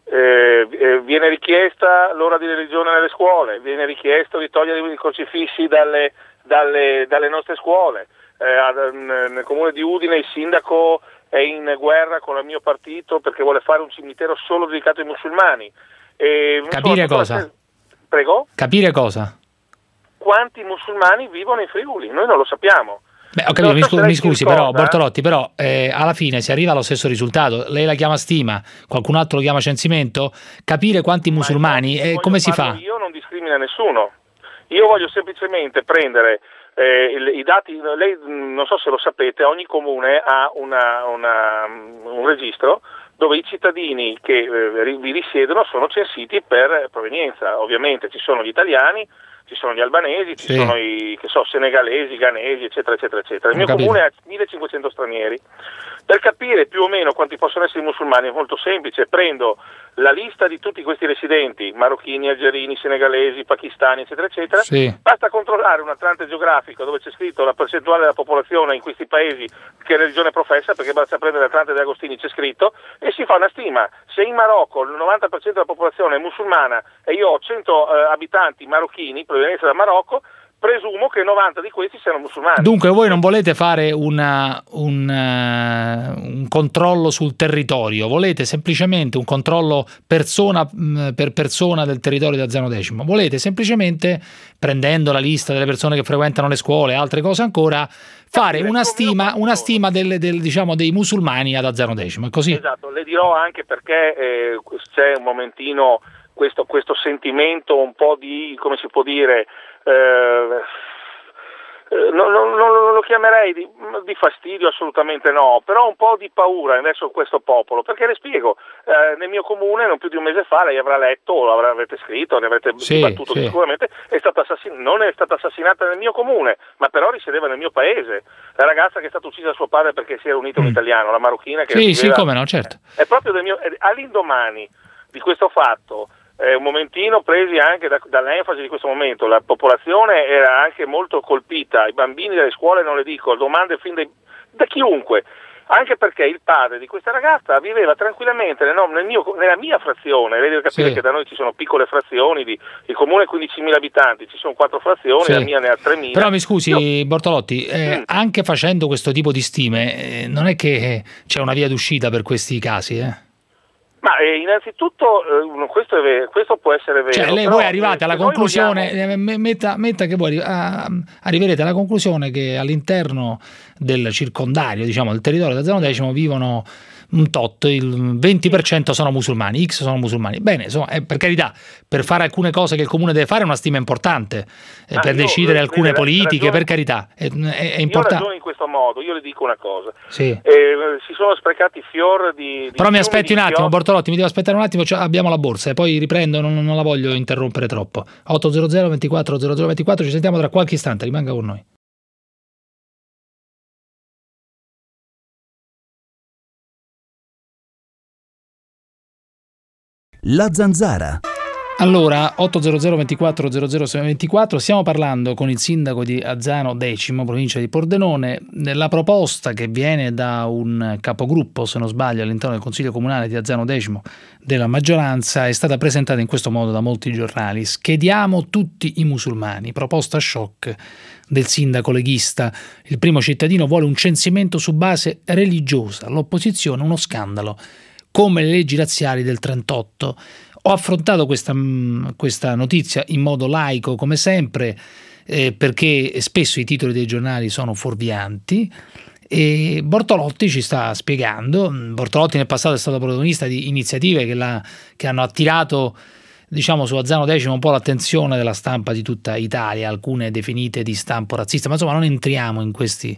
eh, viene richiesta l'ora di religione nelle scuole, viene richiesto di togliere i crocifissi dalle, dalle, dalle nostre scuole, eh, nel comune di Udine il sindaco è in guerra con il mio partito perché vuole fare un cimitero solo dedicato ai musulmani. E, Capire so, cosa? La... Prego? Capire cosa? Quanti musulmani vivono in Friuli? Noi non lo sappiamo. Beh, ho capito, mi, scu- mi scusi, però Bortolotti, però eh, alla fine si arriva allo stesso risultato. Lei la chiama stima, qualcun altro lo chiama censimento. Capire quanti musulmani, eh, come si fa? Io non discrimina nessuno. Io voglio semplicemente prendere eh, il, i dati. Lei, non so se lo sapete, ogni comune ha una, una, un registro dove i cittadini che eh, vi risiedono sono censiti per provenienza. Ovviamente ci sono gli italiani, ci sono gli albanesi, ci sì. sono i che so, senegalesi, ghanesi, eccetera, eccetera, eccetera. Il mio capito. comune ha millecinquecento stranieri. Per capire più o meno quanti possono essere i musulmani è molto semplice: prendo la lista di tutti questi residenti, marocchini, algerini, senegalesi, pakistani, eccetera, eccetera. Sì. Basta controllare un atlante geografico dove c'è scritto la percentuale della popolazione in questi paesi che religione professa, perché basta prendere l'Atlante degli Agostini, c'è scritto, e si fa una stima. Se in Marocco il novanta per cento della popolazione è musulmana e io ho cento eh, abitanti marocchini provenienti dal Marocco, presumo che novanta di questi siano musulmani. Dunque voi non volete fare una, un, uh, un controllo sul territorio, volete semplicemente un controllo persona mh, per persona del territorio di Azzano Decimo, volete semplicemente, prendendo la lista delle persone che frequentano le scuole e altre cose ancora, fare una stima, una stima del, del, diciamo, dei musulmani ad Azzano Decimo, è così? Esatto, le dirò anche perché eh, c'è un momentino questo, questo sentimento un po' di, come si può dire, Eh, non, non, non lo chiamerei di, di fastidio, assolutamente no, però un po' di paura verso questo popolo, perché le spiego, eh, nel mio comune non più di un mese fa, lei avrà letto o l'avrete scritto, ne avrete sì, dibattuto sì. Sicuramente, è stata assassin- non è stata assassinata nel mio comune, ma però risiedeva nel mio paese, la ragazza che è stata uccisa da suo padre perché si era unito mm. un italiano, la marocchina che sì, viveva, sì, come no, certo. È proprio del mio, è, all'indomani di questo fatto. Eh, un momentino presi anche da, dall'enfasi di questo momento, la popolazione era anche molto colpita, i bambini delle scuole non le dico, domande fin dai, da chiunque, anche perché il padre di questa ragazza viveva tranquillamente nel, nel mio, nella mia frazione. Lei deve capire sì. che da noi ci sono piccole frazioni, di, il comune ha quindicimila abitanti, ci sono quattro frazioni, sì. la mia ne ha tremila. Però mi scusi Io... Bortolotti, eh, mm. anche facendo questo tipo di stime, eh, non è che c'è una via d'uscita per questi casi, eh? Ma eh, innanzitutto eh, questo, è vero, questo può essere vero. Cioè lei però, voi arrivate alla conclusione, vogliamo... eh, metta, metta che voi a, arriverete alla conclusione che all'interno del circondario, diciamo, del territorio del zero decimo vivono un tot, il venti per cento sono musulmani, X sono musulmani. Bene, insomma, eh, per carità, per fare alcune cose che il comune deve fare è una stima importante, eh, per io, decidere io, alcune politiche, ragione, per carità, è, è, è importante. Io ragiono in questo modo, io le dico una cosa. Sì. Eh, si sono sprecati fior di... di Però mi aspetti un attimo, fior... Bortolotti, mi devo aspettare un attimo, cioè abbiamo la borsa e poi riprendo, non, non la voglio interrompere troppo. otto zero zero ventiquattro zero zero ventiquattro, ci sentiamo tra qualche istante, rimanga con noi. La Zanzara. Allora, otto zero zero ventiquattro zero zero ventiquattro, stiamo parlando con il sindaco di Azzano Decimo, provincia di Pordenone. La proposta che viene da un capogruppo, se non sbaglio, all'interno del Consiglio Comunale di Azzano Decimo della maggioranza è stata presentata in questo modo da molti giornali. Schediamo tutti i musulmani, proposta shock del sindaco leghista. Il primo cittadino vuole un censimento su base religiosa, l'opposizione uno scandalo, come le leggi razziali del trentotto. Ho affrontato questa, questa notizia in modo laico come sempre, eh, perché spesso i titoli dei giornali sono fuorvianti e Bortolotti ci sta spiegando. Bortolotti nel passato è stato protagonista di iniziative che, la, che hanno attirato, diciamo, su Azzano Decimo un po' l'attenzione della stampa di tutta Italia, alcune definite di stampo razzista, ma insomma non entriamo in questi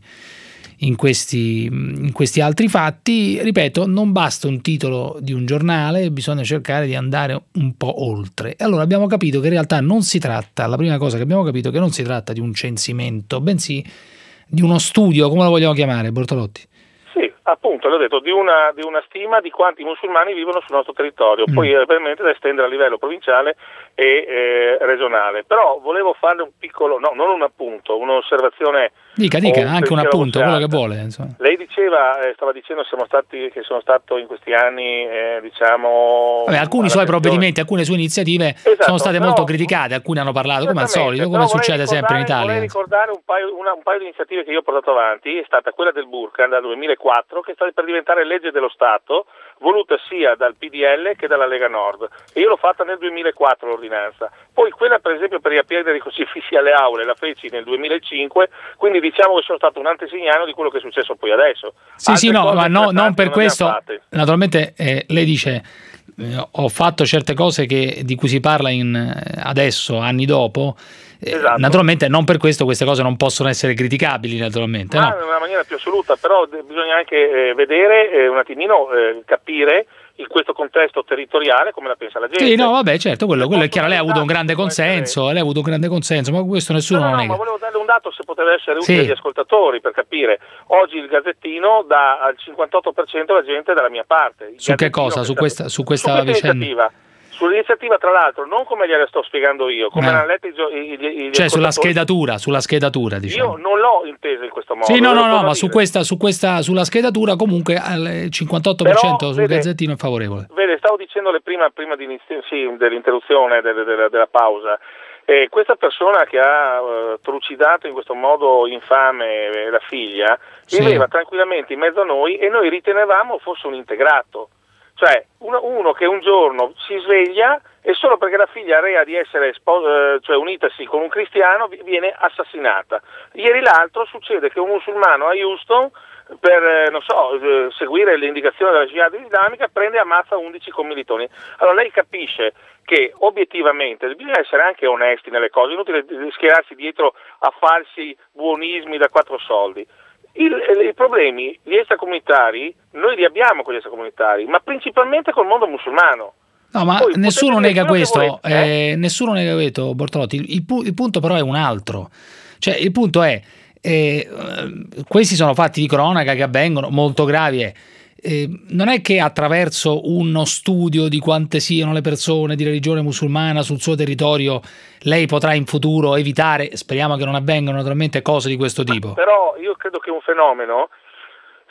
In questi, in questi altri fatti. Ripeto, non basta un titolo di un giornale, bisogna cercare di andare un po' oltre. E allora abbiamo capito che in realtà non si tratta, la prima cosa che abbiamo capito è che non si tratta di un censimento, bensì di uno studio, come lo vogliamo chiamare, Bortolotti? Sì, appunto, l'ho detto, di una, di una stima di quanti musulmani vivono sul nostro territorio, mm. poi ovviamente da estendere a livello provinciale e eh, regionale. Però volevo fare un piccolo, no, non un appunto, un'osservazione. Dica, dica, anche un appunto, quello che vuole. Insomma. Lei diceva, eh, stava dicendo siamo stati, che sono stato in questi anni, eh, diciamo... Vabbè, alcuni suoi provvedimenti, alcune sue iniziative esatto, sono state però, molto criticate, alcuni hanno parlato, come al solito, come succede sempre in Italia. Vorrei ricordare un paio, una, un paio di iniziative che io ho portato avanti, è stata quella del Burqa dal duemilaquattro, che sta per diventare legge dello Stato, voluta sia dal P D L che dalla Lega Nord, e io l'ho fatta nel duemilaquattro l'ordinanza. Poi quella per esempio per riaprire i crocifissi alle aule la feci nel duemilacinque, quindi diciamo che sono stato un antesignano di quello che è successo poi adesso. Sì, Altre sì, no, ma no, non per non questo, naturalmente eh, lei dice eh, ho fatto certe cose che, di cui si parla in, adesso, anni dopo, eh, esatto. Naturalmente non per questo queste cose non possono essere criticabili, naturalmente. Ma no? in una maniera più assoluta, però bisogna anche eh, vedere, eh, un attimino eh, capire in questo contesto territoriale come la pensa la gente. Sì, no, vabbè, certo, quello, quello è chiaro, lei ha avuto un grande consenso, lei ha avuto un grande consenso, ma questo nessuno no, no, non no, nega. ma volevo darle un dato se poteva essere utile sì. agli ascoltatori per capire. Oggi il Gazzettino dà al cinquantotto per cento la gente dalla mia parte. Il su che cosa? Su questa, su questa, su questa vicenda? Iniziativa. Sull'iniziativa, tra l'altro, non come gliela sto spiegando io, come eh. hanno letto i, i, i cioè sulla schedatura, sulla schedatura, diciamo. Io non l'ho intesa in questo modo. Sì, no, no, no, ma su questa, su questa, sulla schedatura comunque al cinquantotto per cento però, sul vede, Gazzettino è favorevole. Vede, stavo dicendole prima, prima di, sì, dell'interruzione, della, della, della pausa. Eh, questa persona che ha uh, trucidato in questo modo infame eh, la figlia, viveva sì. tranquillamente in mezzo a noi e noi ritenevamo fosse un integrato. Cioè uno, uno che un giorno si sveglia e solo perché la figlia rea di essere spo- eh, cioè unitasi con un cristiano viene assassinata. Ieri l'altro succede che un musulmano a Houston per eh, non so, eh, seguire le indicazioni della Jihad islamica prende e ammazza undici commilitoni. Allora lei capisce che obiettivamente bisogna essere anche onesti nelle cose, inutile schierarsi dietro a falsi buonismi da quattro soldi. Il, I problemi, gli extracomunitari, noi li abbiamo con gli extracomunitari, ma principalmente col mondo musulmano. No, ma Poi, nessuno nega questo, volete, eh? Eh, nessuno nega questo, Bortolotti. Il, il, il punto però è un altro. Cioè, il punto è, eh, questi sono fatti di cronaca che avvengono, molto gravi. Eh. Eh, non è che attraverso uno studio di quante siano le persone di religione musulmana sul suo territorio lei potrà in futuro evitare, speriamo che non avvengano naturalmente, cose di questo tipo. Però io credo che un fenomeno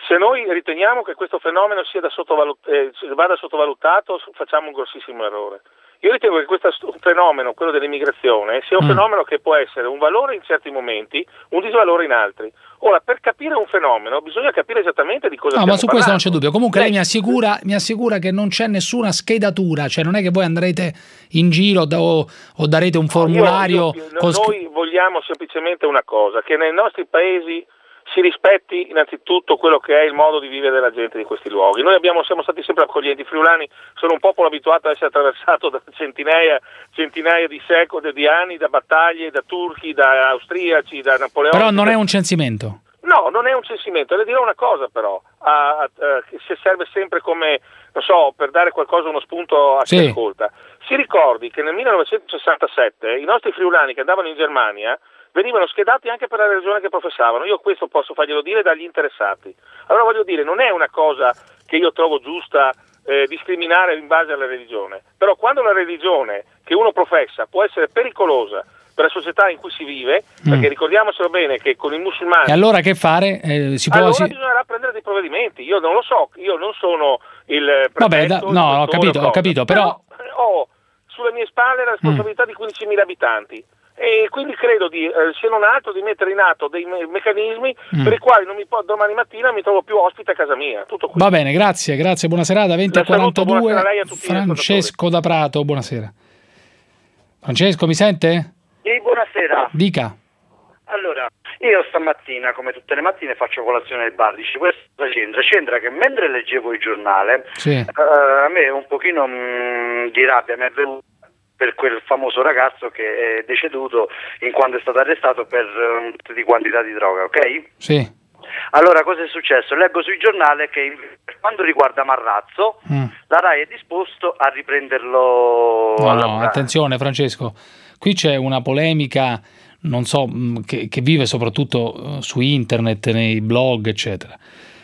Se noi riteniamo che questo fenomeno sia da sottovalut- eh, vada sottovalutato, facciamo un grossissimo errore. Io ritengo che questo fenomeno, quello dell'immigrazione, sia un mm. fenomeno che può essere un valore in certi momenti, un disvalore in altri. Ora, per capire un fenomeno bisogna capire esattamente di cosa no, stiamo ma su parlando. questo non c'è dubbio. Comunque lei, lei mi assicura, mi assicura che non c'è nessuna schedatura, cioè non è che voi andrete in giro da, o, o darete un formulario. Io, io, io, noi vogliamo semplicemente una cosa, che nei nostri paesi si rispetti innanzitutto quello che è il modo di vivere della gente di questi luoghi. Noi abbiamo, siamo stati sempre accoglienti, i friulani sono un popolo abituato ad essere attraversato da centinaia, centinaia di secoli, di anni, da battaglie, da turchi, da austriaci, da napoleonici. Però non è un censimento. No, non è un censimento, le dirò una cosa però, a, a, a, che serve sempre come, non so, per dare qualcosa, uno spunto a chi sì. ascolta. Si ricordi che nel millenovecentosessantasette i nostri friulani che andavano in Germania venivano schedati anche per la religione che professavano. Io questo posso farglielo dire dagli interessati. Allora voglio dire, non è una cosa che io trovo giusta eh, discriminare in base alla religione, però quando la religione che uno professa può essere pericolosa per la società in cui si vive, mm. perché ricordiamocelo bene che con i musulmani... E allora che fare? Eh, si può, allora si... bisognerà prendere dei provvedimenti, io non lo so, io non sono il prefetto... Vabbè, da, no, ho capito, ho capito, però... però ho sulle mie spalle la responsabilità mm. di quindicimila abitanti. E quindi credo di, eh, se non altro, di mettere in atto dei me- meccanismi mm. per i quali non mi po- domani mattina mi trovo più ospite a casa mia. Tutto qui. Va bene, grazie, grazie, buona serata. venti e quarantadue, Francesco da Prato, buonasera. Francesco, mi sente? Sì, buonasera. Dica. Allora, io stamattina, come tutte le mattine, faccio colazione al bar. Dice, questo c'entra? C'entra che mentre leggevo il giornale, sì. eh, a me un pochino mh, di rabbia mi è venuto per quel famoso ragazzo che è deceduto in quanto è stato arrestato per um, di quantità di droga, ok? Sì. Allora, cosa è successo? Leggo sul giornale che per quanto riguarda Marrazzo, mm. la RAI è disposto a riprenderlo. No, no, attenzione Francesco, qui c'è una polemica, non so, che, che vive soprattutto su internet, nei blog, eccetera.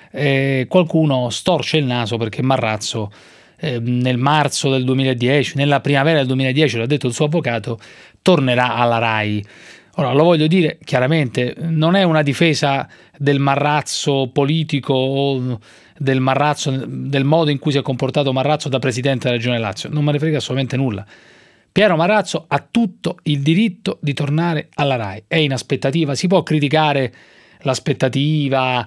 E qualcuno storce il naso perché Marrazzo Eh, nel marzo del duemiladieci, nella primavera del duemiladieci, l'ha detto il suo avvocato, tornerà alla RAI. Ora, lo voglio dire chiaramente, non è una difesa del Marrazzo politico o del Marrazzo, del modo in cui si è comportato Marrazzo da presidente della Regione Lazio, non me ne frega assolutamente nulla. Piero Marrazzo ha tutto il diritto di tornare alla RAI, è in aspettativa, si può criticare l'aspettativa,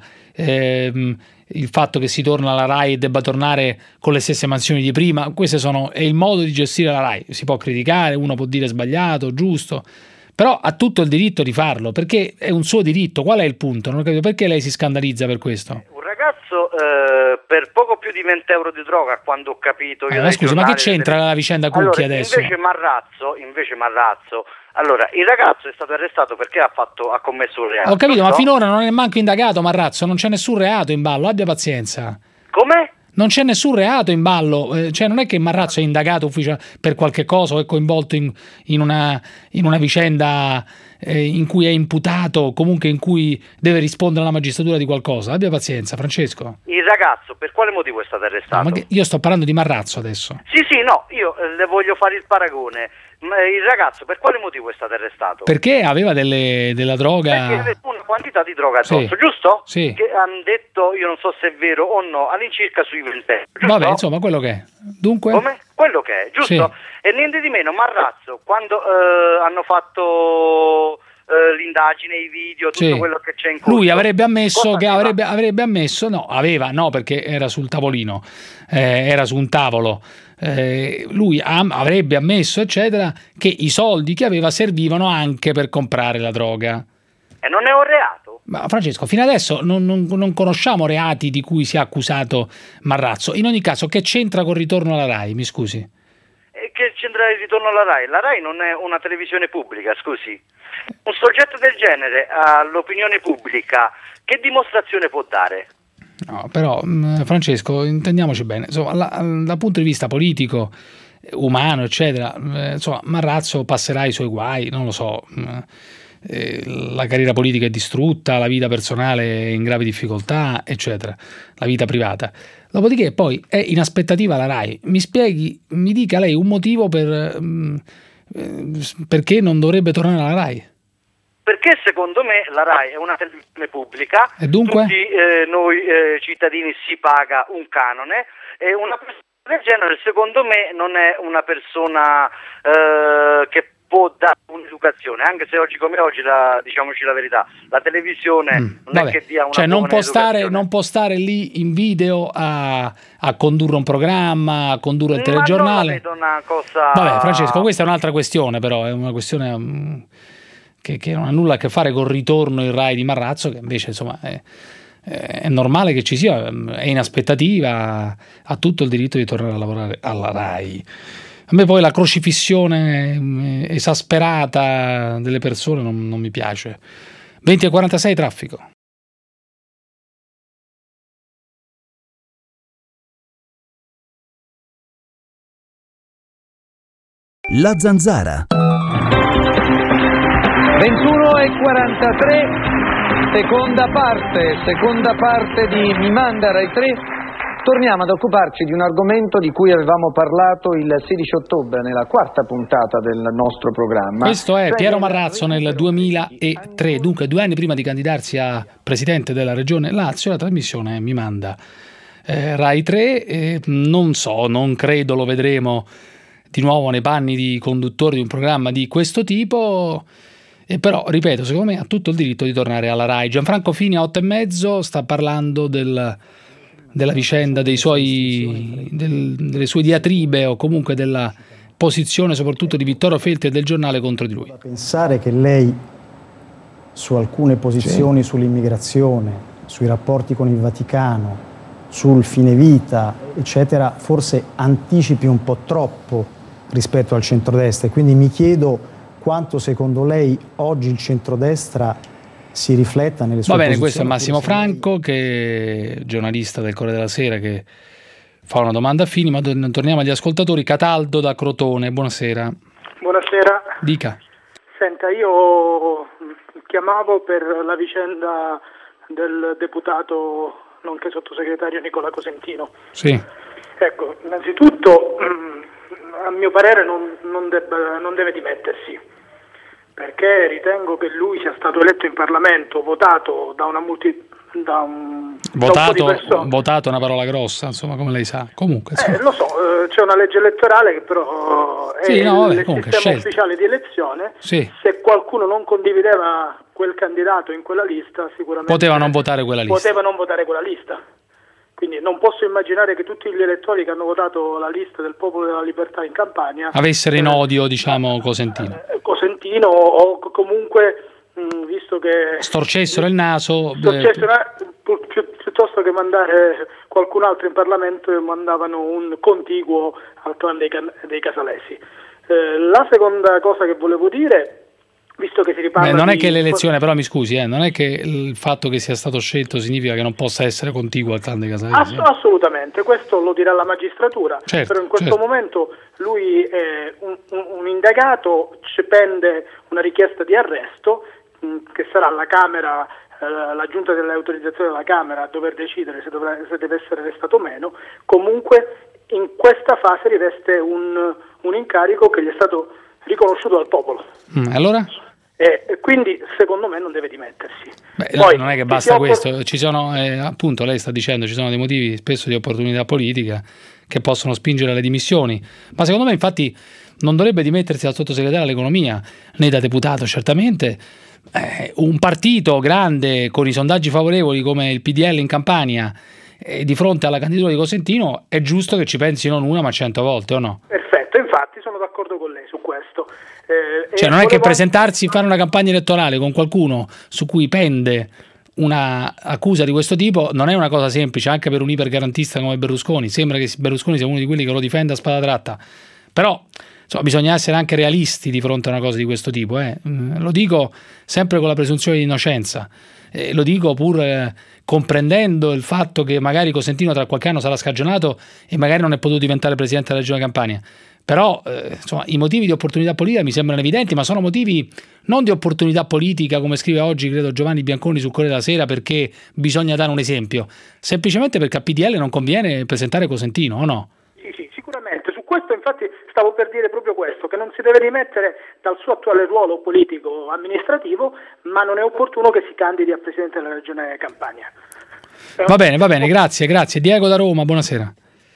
ehm, il fatto che si torna alla RAI e debba tornare con le stesse mansioni di prima, questo sono, è il modo di gestire la RAI, si può criticare, uno può dire sbagliato, giusto, però ha tutto il diritto di farlo, perché è un suo diritto. Qual è il punto? Non ho capito, perché lei si scandalizza per questo? Un ragazzo eh, per poco più di venti euro di droga, quando ho capito io... Eh, ma scusi, ma che c'entra delle... la vicenda Cucchi allora, adesso? Invece Marrazzo, invece Marrazzo, allora il ragazzo è stato arrestato perché ha, fatto, ha commesso un reato. Ho capito, no? ma finora non è manco indagato Marrazzo, non c'è nessun reato in ballo, abbia pazienza. Come? Non c'è nessun reato in ballo, eh, cioè non è che Marrazzo è indagato ufficial- per qualche cosa o è coinvolto in, in, una, in una vicenda eh, in cui è imputato, comunque in cui deve rispondere alla magistratura di qualcosa. Abbia pazienza, Francesco. Il ragazzo per quale motivo è stato arrestato? No, ma che, io sto parlando di Marrazzo adesso. Sì, sì, no, io eh, le voglio fare il paragone. Il ragazzo per quale motivo è stato arrestato? Perché aveva delle, della droga... Perché aveva una quantità di droga addosso, sì. giusto? Sì. Che hanno detto, io non so se è vero o no, all'incirca sui venti euro, giusto? Vabbè, insomma, quello che è. Dunque? Come? Quello che è, giusto? Sì. E niente di meno, Marrazzo, quando eh, hanno fatto... l'indagine, i video, tutto sì. quello che c'è in corso. Lui avrebbe ammesso che avrebbe, avrebbe ammesso, no, aveva, no, perché era sul tavolino, eh, era su un tavolo. Eh, lui am, avrebbe ammesso, eccetera, che i soldi che aveva servivano anche per comprare la droga. E non è un reato? Ma Francesco, fino adesso non, non, non conosciamo reati di cui sia accusato Marrazzo. In ogni caso, che c'entra col ritorno alla RAI, mi scusi? E che c'entra il ritorno alla RAI? La RAI non è una televisione pubblica, scusi. Un soggetto del genere all'opinione pubblica che dimostrazione può dare? No, però Francesco, intendiamoci bene, insomma, la, dal punto di vista politico, umano, eccetera, eh, insomma, Marrazzo passerà i suoi guai, non lo so, eh, la carriera politica è distrutta, la vita personale è in grave difficoltà, eccetera, la vita privata. Dopodiché poi è in aspettativa la RAI. Mi spieghi, mi dica lei un motivo per... Mh, perché non dovrebbe tornare alla RAI? perché secondo me la RAI è una televisione pubblica, e dunque? tutti eh, noi eh, cittadini si paga un canone, e una persona del genere secondo me non è una persona eh, che può dare un'educazione, anche se oggi come oggi, la, diciamoci la verità, la televisione mm, non vabbè. è che dia una cioè, non buona può stare, educazione. non può stare lì in video a, a condurre un programma, a condurre il Ma telegiornale. non la vedo una cosa... Vabbè, Francesco, questa è un'altra questione, però è una questione um, che, che non ha nulla a che fare col ritorno in Rai di Marrazzo, che invece insomma è, è normale che ci sia, è in aspettativa, ha tutto il diritto di tornare a lavorare alla Rai. A me poi la crocifissione esasperata delle persone non, non mi piace. venti e quarantasei traffico. La Zanzara. ventuno e quarantatré, seconda parte, seconda parte di Mi manda Rai tre. Torniamo ad occuparci di un argomento di cui avevamo parlato il sedici ottobre nella quarta puntata del nostro programma. Questo è Piero Marrazzo nel duemilatré, dunque due anni prima di candidarsi a presidente della regione Lazio. La trasmissione Mi manda eh, Rai tre, eh, non so, non credo lo vedremo di nuovo nei panni di conduttore di un programma di questo tipo, e però ripeto, secondo me ha tutto il diritto di tornare alla Rai. Gianfranco Fini a otto e mezzo sta parlando del della vicenda dei suoi del, delle sue diatribe, o comunque della posizione soprattutto di Vittorio Feltri e del giornale contro di lui. Pensare che lei su alcune posizioni, sì, sull'immigrazione, sui rapporti con il Vaticano, sul fine vita, eccetera, forse anticipi un po' troppo rispetto al centrodestra, e quindi mi chiedo quanto secondo lei oggi il centrodestra si rifletta nelle sue Va bene, posizioni. questo è Massimo Franco, che è giornalista del Corriere della Sera, che fa una domanda a Fini, ma torniamo agli ascoltatori. Cataldo da Crotone, buonasera. Buonasera. Dica. Senta, io chiamavo per la vicenda del deputato nonché sottosegretario Nicola Cosentino. Sì. Ecco, innanzitutto a mio parere non, non, debba, non deve dimettersi, perché ritengo che lui sia stato eletto in Parlamento, votato da una multi, da un, votato, da un po' di persone. Votato è una parola grossa, insomma, come lei sa. Comunque, eh, lo so, eh, c'è una legge elettorale che però è sì, no, vabbè, il comunque, sistema scelta. ufficiale di elezione. Sì. Se qualcuno non condivideva quel candidato in quella lista, sicuramente poteva non votare quella lista. Poteva non votare quella lista. Quindi non posso immaginare che tutti gli elettori che hanno votato la lista del Popolo della Libertà in Campania avessero in odio, diciamo, Cosentino. Eh, Cosentino o comunque, mh, visto che storcessero il naso, storcessero, eh, pi- pi- piuttosto che mandare qualcun altro in Parlamento, mandavano un contiguo al clan dei, can- dei Casalesi. Eh, la seconda cosa che volevo dire, visto che si riparla Beh, non di... è che l'elezione, però mi scusi, eh, non è che il fatto che sia stato scelto significa che non possa essere contiguo al clan dei Casalesi. Ass- assolutamente, questo lo dirà la magistratura, certo, però in questo certo. momento lui è un, un, un indagato, ci pende una richiesta di arresto mh, che sarà la Camera, eh, la giunta delle autorizzazioni della Camera a dover decidere se, dovrà, se deve essere arrestato o meno. Comunque in questa fase riveste un, un incarico che gli è stato riconosciuto dal popolo. Mm, allora? E quindi secondo me non deve dimettersi. Beh, Poi, non è che basta oppor- questo, ci sono, eh, appunto, lei sta dicendo, ci sono dei motivi spesso di opportunità politica che possono spingere alle dimissioni, ma secondo me infatti non dovrebbe dimettersi dal sottosegretario all'economia né da deputato, certamente. Eh, un partito grande con i sondaggi favorevoli come il P D L in Campania, eh, di fronte alla candidatura di Cosentino, è giusto che ci pensi non una ma cento volte, o no? Perfetto, infatti sono d'accordo con lei su questo. Eh, Cioè e non è che volevo- presentarsi, fare una campagna elettorale con qualcuno su cui pende una accusa di questo tipo non è una cosa semplice, anche per un ipergarantista come Berlusconi. Sembra che Berlusconi sia uno di quelli che lo difende a spada tratta, però insomma, bisogna essere anche realisti di fronte a una cosa di questo tipo, eh. Lo dico sempre con la presunzione di innocenza, eh, lo dico pur eh, comprendendo il fatto che magari Cosentino tra qualche anno sarà scagionato e magari non è potuto diventare presidente della Regione Campania. Però eh, insomma, i motivi di opportunità politica mi sembrano evidenti, ma sono motivi non di opportunità politica, come scrive oggi credo Giovanni Bianconi sul Corriere della Sera, perché bisogna dare un esempio, semplicemente perché a P D L non conviene presentare Cosentino, o no? Sì, sì, sicuramente. Su questo infatti stavo per dire proprio questo, che non si deve dimettere dal suo attuale ruolo politico-amministrativo, ma non è opportuno che si candidi a Presidente della Regione Campania. Va bene, va bene, grazie, grazie. Diego da Roma, buonasera.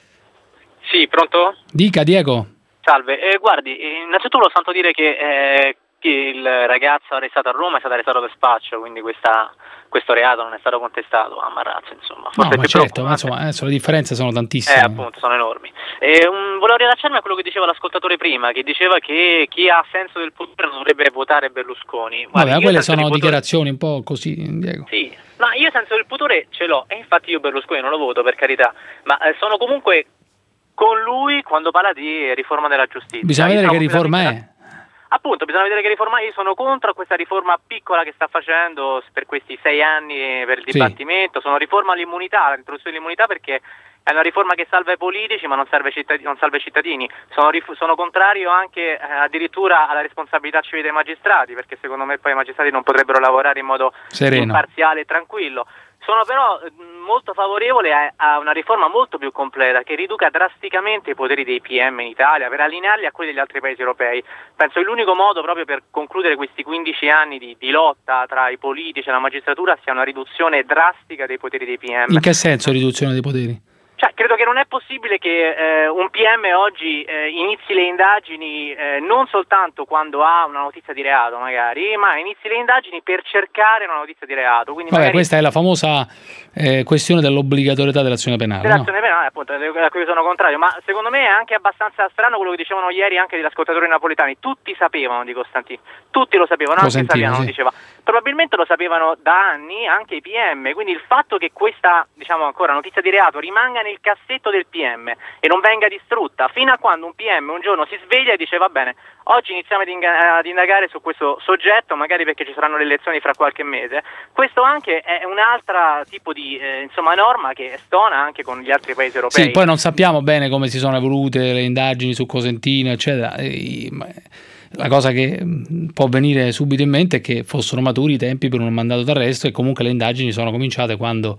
Sì, pronto? Dica, Diego. Salve, eh, guardi, innanzitutto sento dire che, eh, che il ragazzo arrestato a Roma è stato arrestato per spaccio, quindi questa, questo reato non è stato contestato a Marrazzo, insomma. Forse No, ma certo, ma insomma, adesso le differenze sono tantissime. Eh, appunto, sono enormi. E, um, volevo rilacciarmi a quello che diceva l'ascoltatore prima, che diceva che chi ha senso del potere non dovrebbe votare Berlusconi. Guardi, Vabbè, quelle sono potere... dichiarazioni un po' così, Diego. Sì, ma io senso del potere ce l'ho, e infatti io Berlusconi non lo voto, per carità, ma eh, sono comunque con lui quando parla di riforma della giustizia. Bisogna vedere che riforma è. Appunto, bisogna vedere che riforma. Io sono contro questa riforma piccola che sta facendo per questi sei anni per il dibattimento. Sì. Sono riforma all'immunità, l'introduzione dell'immunità, perché è una riforma che salva i politici ma non, serve cittadini, non salva i cittadini. Sono, rif- sono contrario anche eh, addirittura alla responsabilità civile dei magistrati, perché secondo me poi i magistrati non potrebbero lavorare in modo sereno, imparziale e tranquillo. Sono però molto favorevole a, a una riforma molto più completa che riduca drasticamente i poteri dei P M in Italia per allinearli a quelli degli altri paesi europei. Penso che l'unico modo proprio per concludere questi quindici anni di, di lotta tra i politici e la magistratura sia una riduzione drastica dei poteri dei P M. In che senso riduzione dei poteri? Cioè, credo che non è possibile che eh, un P M oggi eh, inizi le indagini eh, non soltanto quando ha una notizia di reato magari, ma inizi le indagini per cercare una notizia di reato. Quindi Vabbè, magari... questa è la famosa eh, questione dell'obbligatorietà dell'azione penale. Dell'azione no? penale, appunto, a cui sono contrario, ma secondo me è anche abbastanza strano quello che dicevano ieri anche degli ascoltatori napoletani. Tutti sapevano di Costantino, tutti lo sapevano, anche Saviano sì. diceva. Probabilmente lo sapevano da anni anche i P M, quindi il fatto che questa, diciamo ancora, notizia di reato rimanga nel cassetto del P M e non venga distrutta fino a quando un P M un giorno si sveglia e dice va bene, oggi iniziamo ad, inga- ad indagare su questo soggetto, magari perché ci saranno le elezioni fra qualche mese. Questo anche è un'altra tipo di eh, insomma norma che stona anche con gli altri paesi europei. Sì, poi non sappiamo bene come si sono evolute le indagini su Cosentino, eccetera. E, ma... La cosa che può venire subito in mente è che fossero maturi i tempi per un mandato d'arresto e comunque le indagini sono cominciate quando,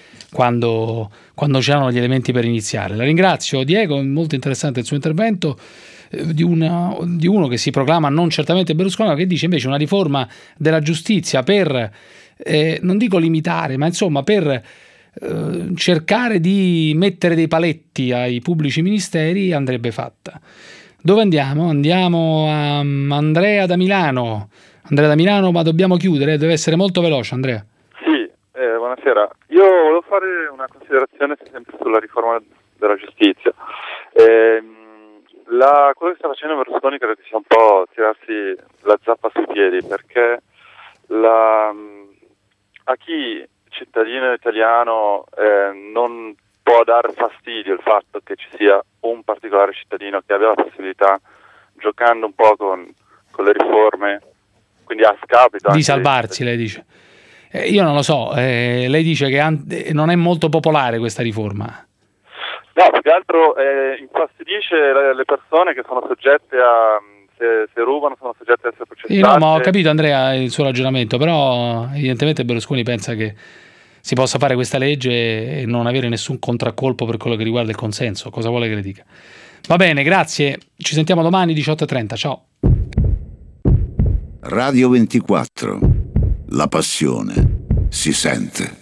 quando, quando c'erano gli elementi per iniziare. La ringrazio, Diego, molto interessante il suo intervento, eh, di, una, di uno che si proclama non certamente Berlusconi, ma che dice invece una riforma della giustizia per, eh, non dico limitare, ma insomma per eh, cercare di mettere dei paletti ai pubblici ministeri andrebbe fatta. Dove andiamo? Andiamo a Andrea da Milano. Andrea da Milano, ma dobbiamo chiudere, deve essere molto veloce, Andrea. Sì, eh, buonasera. Io volevo fare una considerazione sempre sulla riforma della giustizia. Eh, la, quello che sta facendo Berlusconi credo che sia un po' tirarsi la zappa sui piedi, perché la, a chi cittadino italiano eh, non può dar fastidio il fatto che ci sia un particolare cittadino che aveva la possibilità, giocando un po' con, con le riforme, quindi a scapito di salvarsi, lei dice. Eh, io non lo so, eh, lei dice che an- non è molto popolare questa riforma. No, più che altro eh, infastidisce le, le persone che sono soggette a, se, se rubano sono soggette a essere processate. Io no, ma ho capito, Andrea, il suo ragionamento, però evidentemente Berlusconi pensa che si possa fare questa legge e non avere nessun contraccolpo per quello che riguarda il consenso. Cosa vuole che le dica? Va bene, grazie. Ci sentiamo domani diciotto e trenta. Ciao. Radio ventiquattro. La passione si sente.